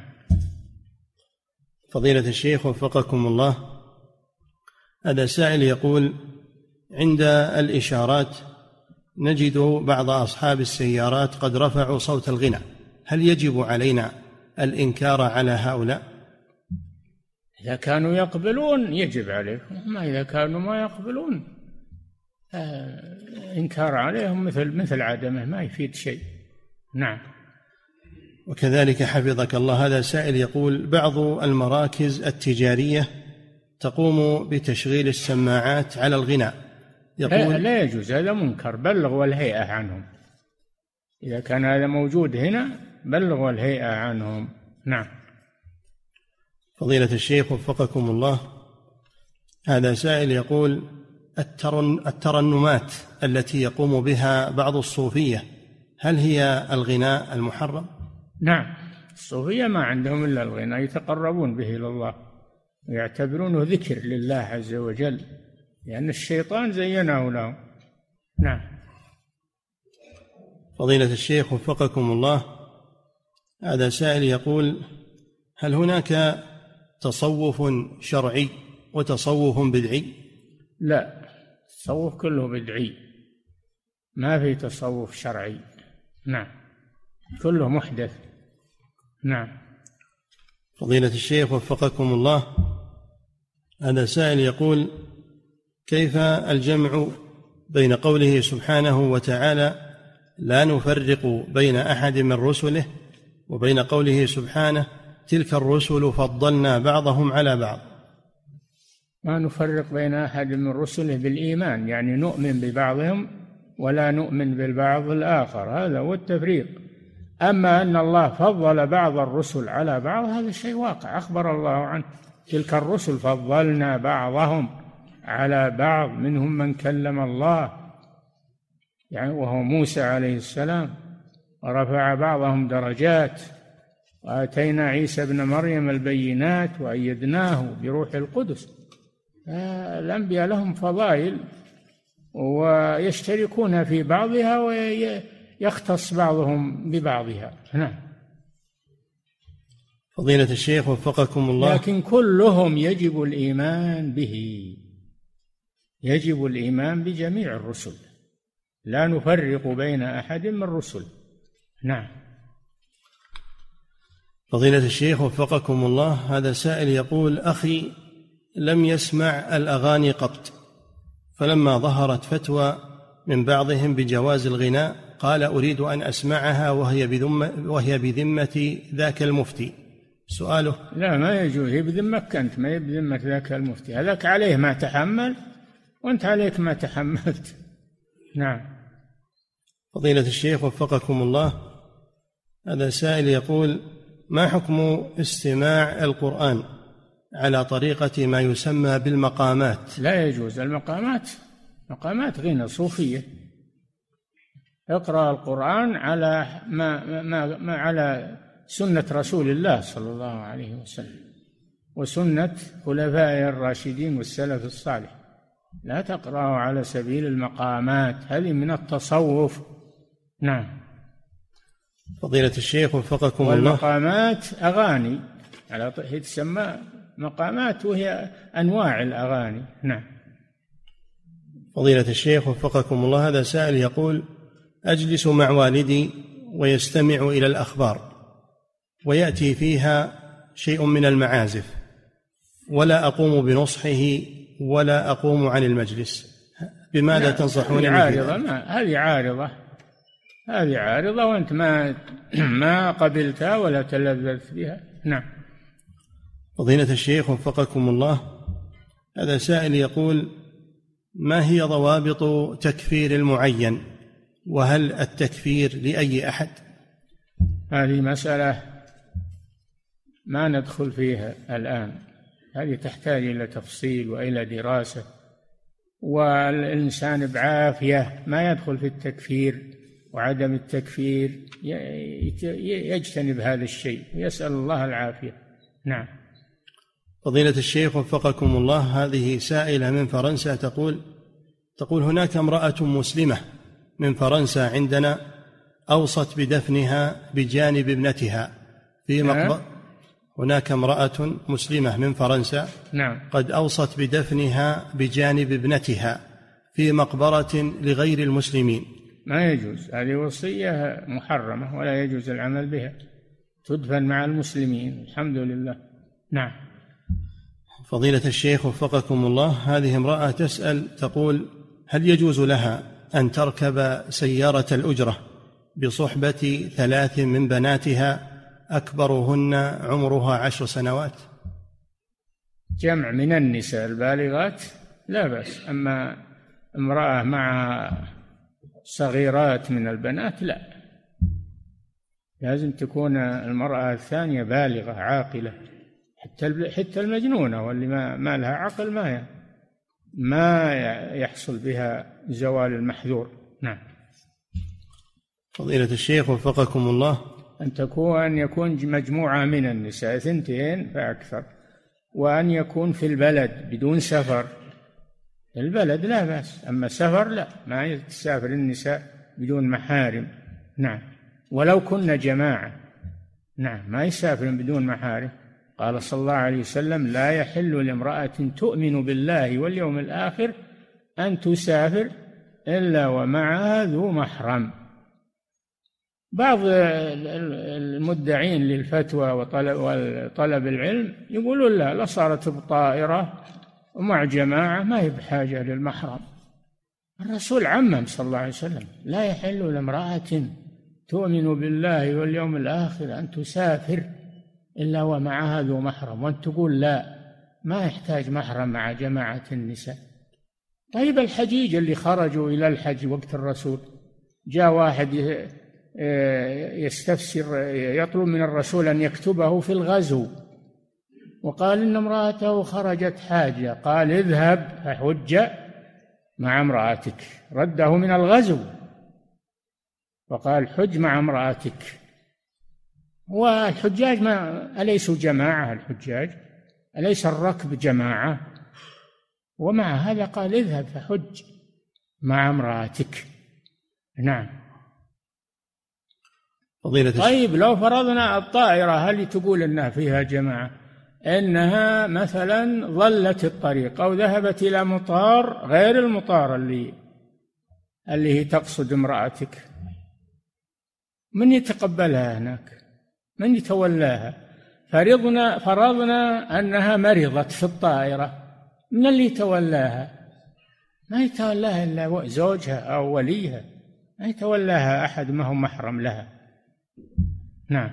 فضيلة الشيخ وفقكم الله، هذا سائل يقول: عند الإشارات نجد بعض أصحاب السيارات قد رفعوا صوت الغنى، هل يجب علينا الإنكار على هؤلاء؟ إذا كانوا يقبلون يجب عليهم، أما إذا كانوا ما يقبلون إنكار عليهم مثل عدمه، ما يفيد شيء. نعم. وكذلك حفظك الله، هذا سائل يقول: بعض المراكز التجارية تقوم بتشغيل السماعات على الغناء، يقول لا يجوز، هذا منكر، بلغوا الهيئة عنهم. إذا كان هذا موجود هنا بلغوا الهيئة عنهم. نعم. فضيلة الشيخ وفقكم الله، هذا سائل يقول: الترنمات التي يقوم بها بعض الصوفية هل هي الغناء المحرم؟ نعم، الصوفية ما عندهم إلا الغناء، يتقربون به إلى الله ويعتبرونه ذكر لله عز وجل، لأن الشيطان زينه لهم. نعم. فضيلة الشيخ وفقكم الله، هذا سائل يقول: هل هناك تصوف شرعي وتصوف بدعي؟ لا، التصوف كله بدعي، ما في تصوف شرعي. نعم، كله محدث. نعم. فضيلة الشيخ وفقكم الله، هذا سائل يقول: كيف الجمع بين قوله سبحانه وتعالى لا نفرق بين أحد من رسله وبين قوله سبحانه تلك الرسل فضلنا بعضهم على بعض؟ ما نفرق بين أحد من رسله بالإيمان، يعني نؤمن ببعضهم ولا نؤمن بالبعض الآخر، هذا هو التفريق. أما أن الله فضل بعض الرسل على بعض هذا شيء واقع، أخبر الله عنه: تلك الرسل فضلنا بعضهم على بعض، منهم من كلم الله، يعني وهو موسى عليه السلام، ورفع بعضهم درجات، وآتينا عيسى ابن مريم البينات وأيدناه بروح القدس. الأنبياء لهم فضائل ويشتركون في بعضها ويختص بعضهم ببعضها. نعم. فضيلة الشيخ وفقكم الله، لكن كلهم يجب الإيمان به، يجب الإيمان بجميع الرسل، لا نفرق بين أحد من الرسل. نعم. فضيلة الشيخ وفقكم الله، هذا سائل يقول: أخي لم يسمع الأغاني قط، فلما ظهرت فتوى من بعضهم بجواز الغناء قال أريد أن أسمعها وهي بذمة ذاك المفتي. سؤاله: لا، ما يجوز، هي بذمك أنت، ما هي بذمة ذاك المفتي، هذاك عليه ما تحمل وأنت عليك ما تحملت. نعم. فضيلة الشيخ وفقكم الله، هذا سائل يقول: ما حكم استماع القرآن على طريقة ما يسمى بالمقامات؟ لا يجوز، المقامات مقامات غنى صوفية. اقرأ القرآن على ما على سنة رسول الله صلى الله عليه وسلم وسنة خلفائه الراشدين والسلف الصالح، لا تقرأه على سبيل المقامات، هذه من التصوف. نعم. فضيلة الشيخ وفقكم الله، والمقامات أغاني، هي تسمى مقامات وهي أنواع الأغاني. نعم. فضيلة الشيخ وفقكم الله، هذا سائل يقول: أجلس مع والدي ويستمع إلى الأخبار ويأتي فيها شيء من المعازف، ولا أقوم بنصحه ولا أقوم عن المجلس، بماذا تنصحونني؟ هذه عارضة وأنت ما قبلتها ولا تلذذت بها. نعم. فضيلة الشيخ وفقكم الله، هذا سائل يقول: ما هي ضوابط تكفير المعين؟ وهل التكفير لأي أحد؟ هذه مسألة ما ندخل فيها الآن، هذه تحتاج إلى تفصيل وإلى دراسة، والإنسان بعافية ما يدخل في التكفير وعدم التكفير، يجتنب هذا الشيء ويسأل الله العافية. نعم. فضيلة الشيخ وفقكم الله، هذه سائلة من فرنسا تقول هناك امرأة مسلمة من فرنسا عندنا أوصت بدفنها بجانب ابنتها في مقبرة. هناك امرأة مسلمة من فرنسا نعم. قد أوصت بدفنها بجانب ابنتها في مقبرة لغير المسلمين. ما يجوز، هذه وصية محرمة ولا يجوز العمل بها، تدفن مع المسلمين الحمد لله. نعم. فضيلة الشيخ وفقكم الله، هذه امرأة تسأل تقول: هل يجوز لها أن تركب سيارة الأجرة بصحبة 3 من بناتها أكبرهن عمرها 10 سنوات؟ جمع من النساء البالغات لا بأس، أما امرأة مع صغيرات من البنات لا، لازم تكون المرأة الثانية بالغة عاقلة، حتى المجنونة واللي ما لها عقل ما يحصل بها زوال المحذور. نعم. فضيلة الشيخ وفقكم الله، أن يكون مجموعة من النساء 2 فأكثر، وأن يكون في البلد بدون سفر. البلد لا بأس، أما سفر لا، ما تسافر النساء بدون محارم. نعم. ولو كن جماعة، نعم، ما يسافر بدون محارم. قال صلى الله عليه وسلم: لا يحل لامرأة تؤمن بالله واليوم الآخر أن تسافر إلا ومعها ذو محرم. بعض المدعين للفتوى وطلب العلم يقولون لا صارت بطائرة ومع جماعة ما هي بحاجة للمحرم. الرسول عمم صلى الله عليه وسلم: لا يحل لامرأة تؤمن بالله واليوم الآخر أن تسافر إلا ومعها ذو محرم، وأنت تقول لا ما يحتاج محرم مع جماعة النساء. طيب الحجيج اللي خرجوا إلى الحج وقت الرسول، جاء واحد يستفسر يطلب من الرسول أن يكتبه في الغزو، وقال إن امرأته خرجت حاجة، قال: اذهب فحج مع امرأتك. رده من الغزو وقال: حج مع امرأتك. والحجاج أليسوا جماعة؟ الحجاج أليس الركب جماعة؟ ومع هذا قال: اذهب فحج مع امرأتك. نعم. طيب لو فرضنا الطائرة هل تقول أنها فيها جماعة؟ إنها مثلا ظلت الطريق أو ذهبت إلى مطار غير المطار اللي هي تقصد امرأتك، من يتقبلها هناك؟ من يتولاها؟ فرضنا أنها مرضت في الطائرة، من اللي يتولاها؟ ما يتولاها إلا زوجها أو وليها، ما يتولاها أحد ما هو محرم لها. نعم.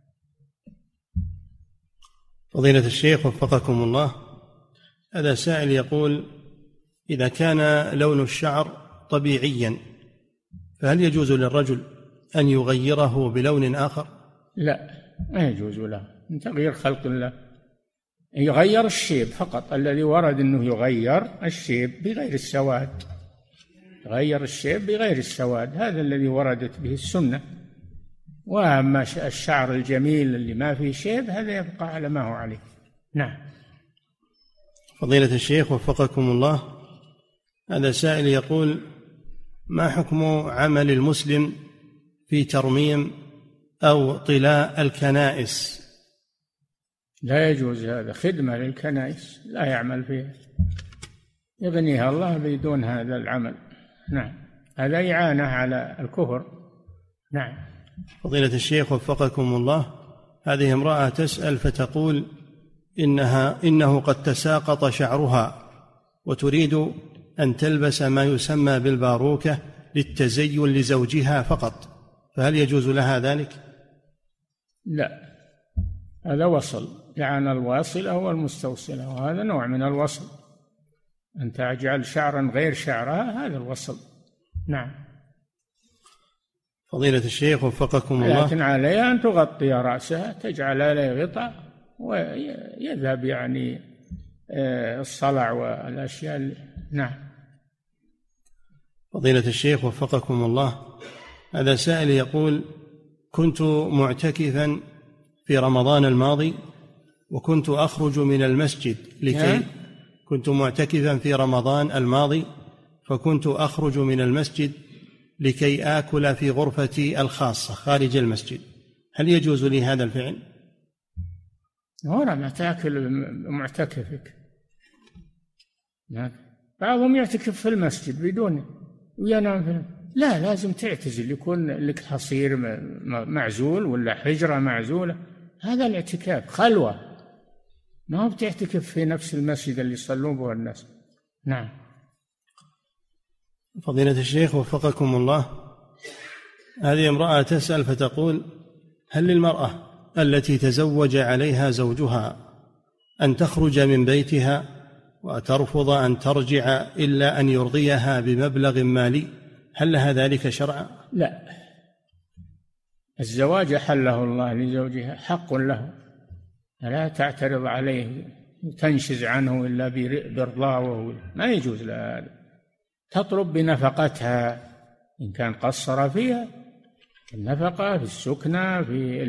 فضيلة الشيخ وفقكم الله، هذا سائل يقول: إذا كان لون الشعر طبيعيا فهل يجوز للرجل أن يغيره بلون آخر؟ لا، ما يجوز له تغيير خلق الله، يغير الشيب فقط، الذي ورد أنه يغير الشيب بغير السواد، يغير الشيب بغير السواد، هذا الذي وردت به السنة. وأما الشعر الجميل اللي ما فيه شيب هذا يبقى على ما هو عليه. نعم. فضيلة الشيخ وفقكم الله، هذا سائل يقول: ما حكم عمل المسلم في ترميم أو طلاء الكنائس؟ لا يجوز، هذا خدمة للكنائس لا يعمل فيها، يغنيها الله بدون هذا العمل. نعم، هذا إعانة على الكفر. نعم. فضيلة الشيخ وفقكم الله، هذه امرأة تسأل فتقول: إنه قد تساقط شعرها وتريد أن تلبس ما يسمى بالباروكة للتزين لزوجها فقط، فهل يجوز لها ذلك؟ لا، هذا وصل، يعني الواصلة والمستوصلة، وهذا نوع من الوصل، أن تجعل شعرا غير شعرها، هذا الوصل. نعم. فضيلة الشيخ وفقكم الله، لكن عليها أن تغطي رأسها، تجعل عليه غطاء ويذهب يعني الصلع والأشياء. نعم. فضيلة الشيخ وفقكم الله، هذا سائل يقول: كنت معتكفا في رمضان الماضي وكنت أخرج من المسجد كنت معتكفا في رمضان الماضي فكنت أخرج من المسجد لكي آكل في غرفتي الخاصة خارج المسجد، هل يجوز لي هذا الفعل؟ هنا ما تأكل معتكفك، بعضهم يعتكف في المسجد بدون وينام في لا، لازم تعتزل، يكون لك حصير معزول ولا حجرة معزولة، هذا الاعتكاف خلوة، ما هو بتعتكف في نفس المسجد اللي يصلون به الناس. نعم. فضيلة الشيخ وفقكم الله، هذه امرأة تسأل فتقول: هل للمرأة التي تزوج عليها زوجها أن تخرج من بيتها وترفض أن ترجع إلا أن يرضيها بمبلغ مالي، هل لها ذلك شرعا؟ لا، الزواج حله الله لزوجها، حق له، لا تعترض عليه تنشز عنه إلا برضاه، ما يجوز لها هذا. تطلب بنفقتها إن كان قصر فيها، النفقة في السكنة،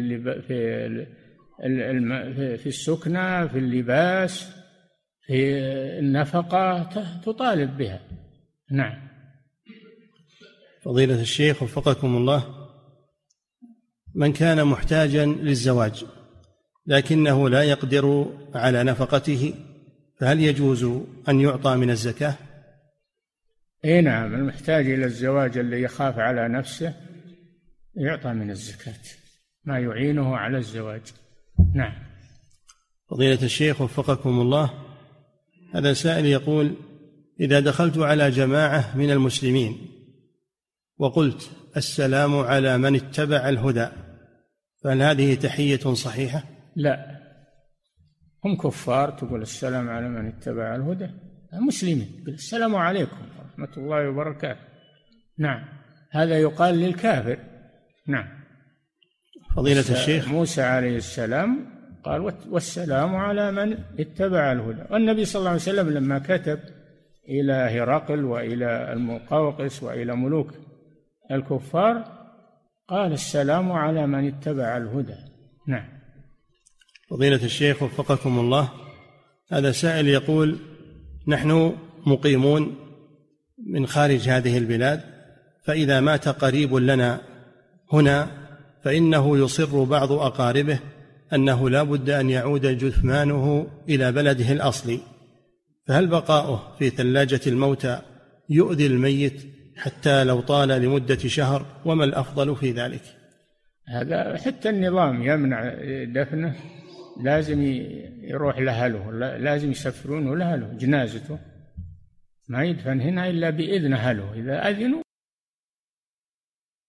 في السكنة، في اللباس، في النفقة، تطالب بها. نعم. فضيلة الشيخ وفقكم الله، من كان محتاجا للزواج لكنه لا يقدر على نفقته، فهل يجوز أن يعطى من الزكاة؟ اي نعم، المحتاج إلى الزواج اللي يخاف على نفسه يعطى من الزكاة ما يعينه على الزواج. نعم. فضيلة الشيخ وفقكم الله، هذا سائل يقول: إذا دخلت على جماعة من المسلمين وقلت السلام على من اتبع الهدى، فهل هذه تحية صحيحة؟ لا، هم كفار، تقول السلام على من اتبع الهدى، مسلمين السلام عليكم ورحمة الله وبركاته. نعم، هذا يقال للكافر. نعم. فضيلة الشيخ، موسى عليه السلام قال: والسلام على من اتبع الهدى. والنبي صلى الله عليه وسلم لما كتب إلى هرقل وإلى المقوقس وإلى ملوك الكفار قال: السلام على من اتبع الهدى. نعم. فضيلة الشيخ وفقكم الله، هذا سائل يقول: نحن مقيمون من خارج هذه البلاد، فإذا مات قريب لنا هنا فإنه يصر بعض أقاربه أنه لا بد أن يعود جثمانه إلى بلده الأصلي، فهل بقاؤه في ثلاجة الموتى يؤذي الميت حتى لو طال لمدة شهر؟ وما الأفضل في ذلك؟ هذا حتى النظام يمنع دفنه، لازم يروح لأهله، لازم يسفرونه لأهله، جنازته ما يدفن هنا إلا بإذن أهله، إذا أذنوا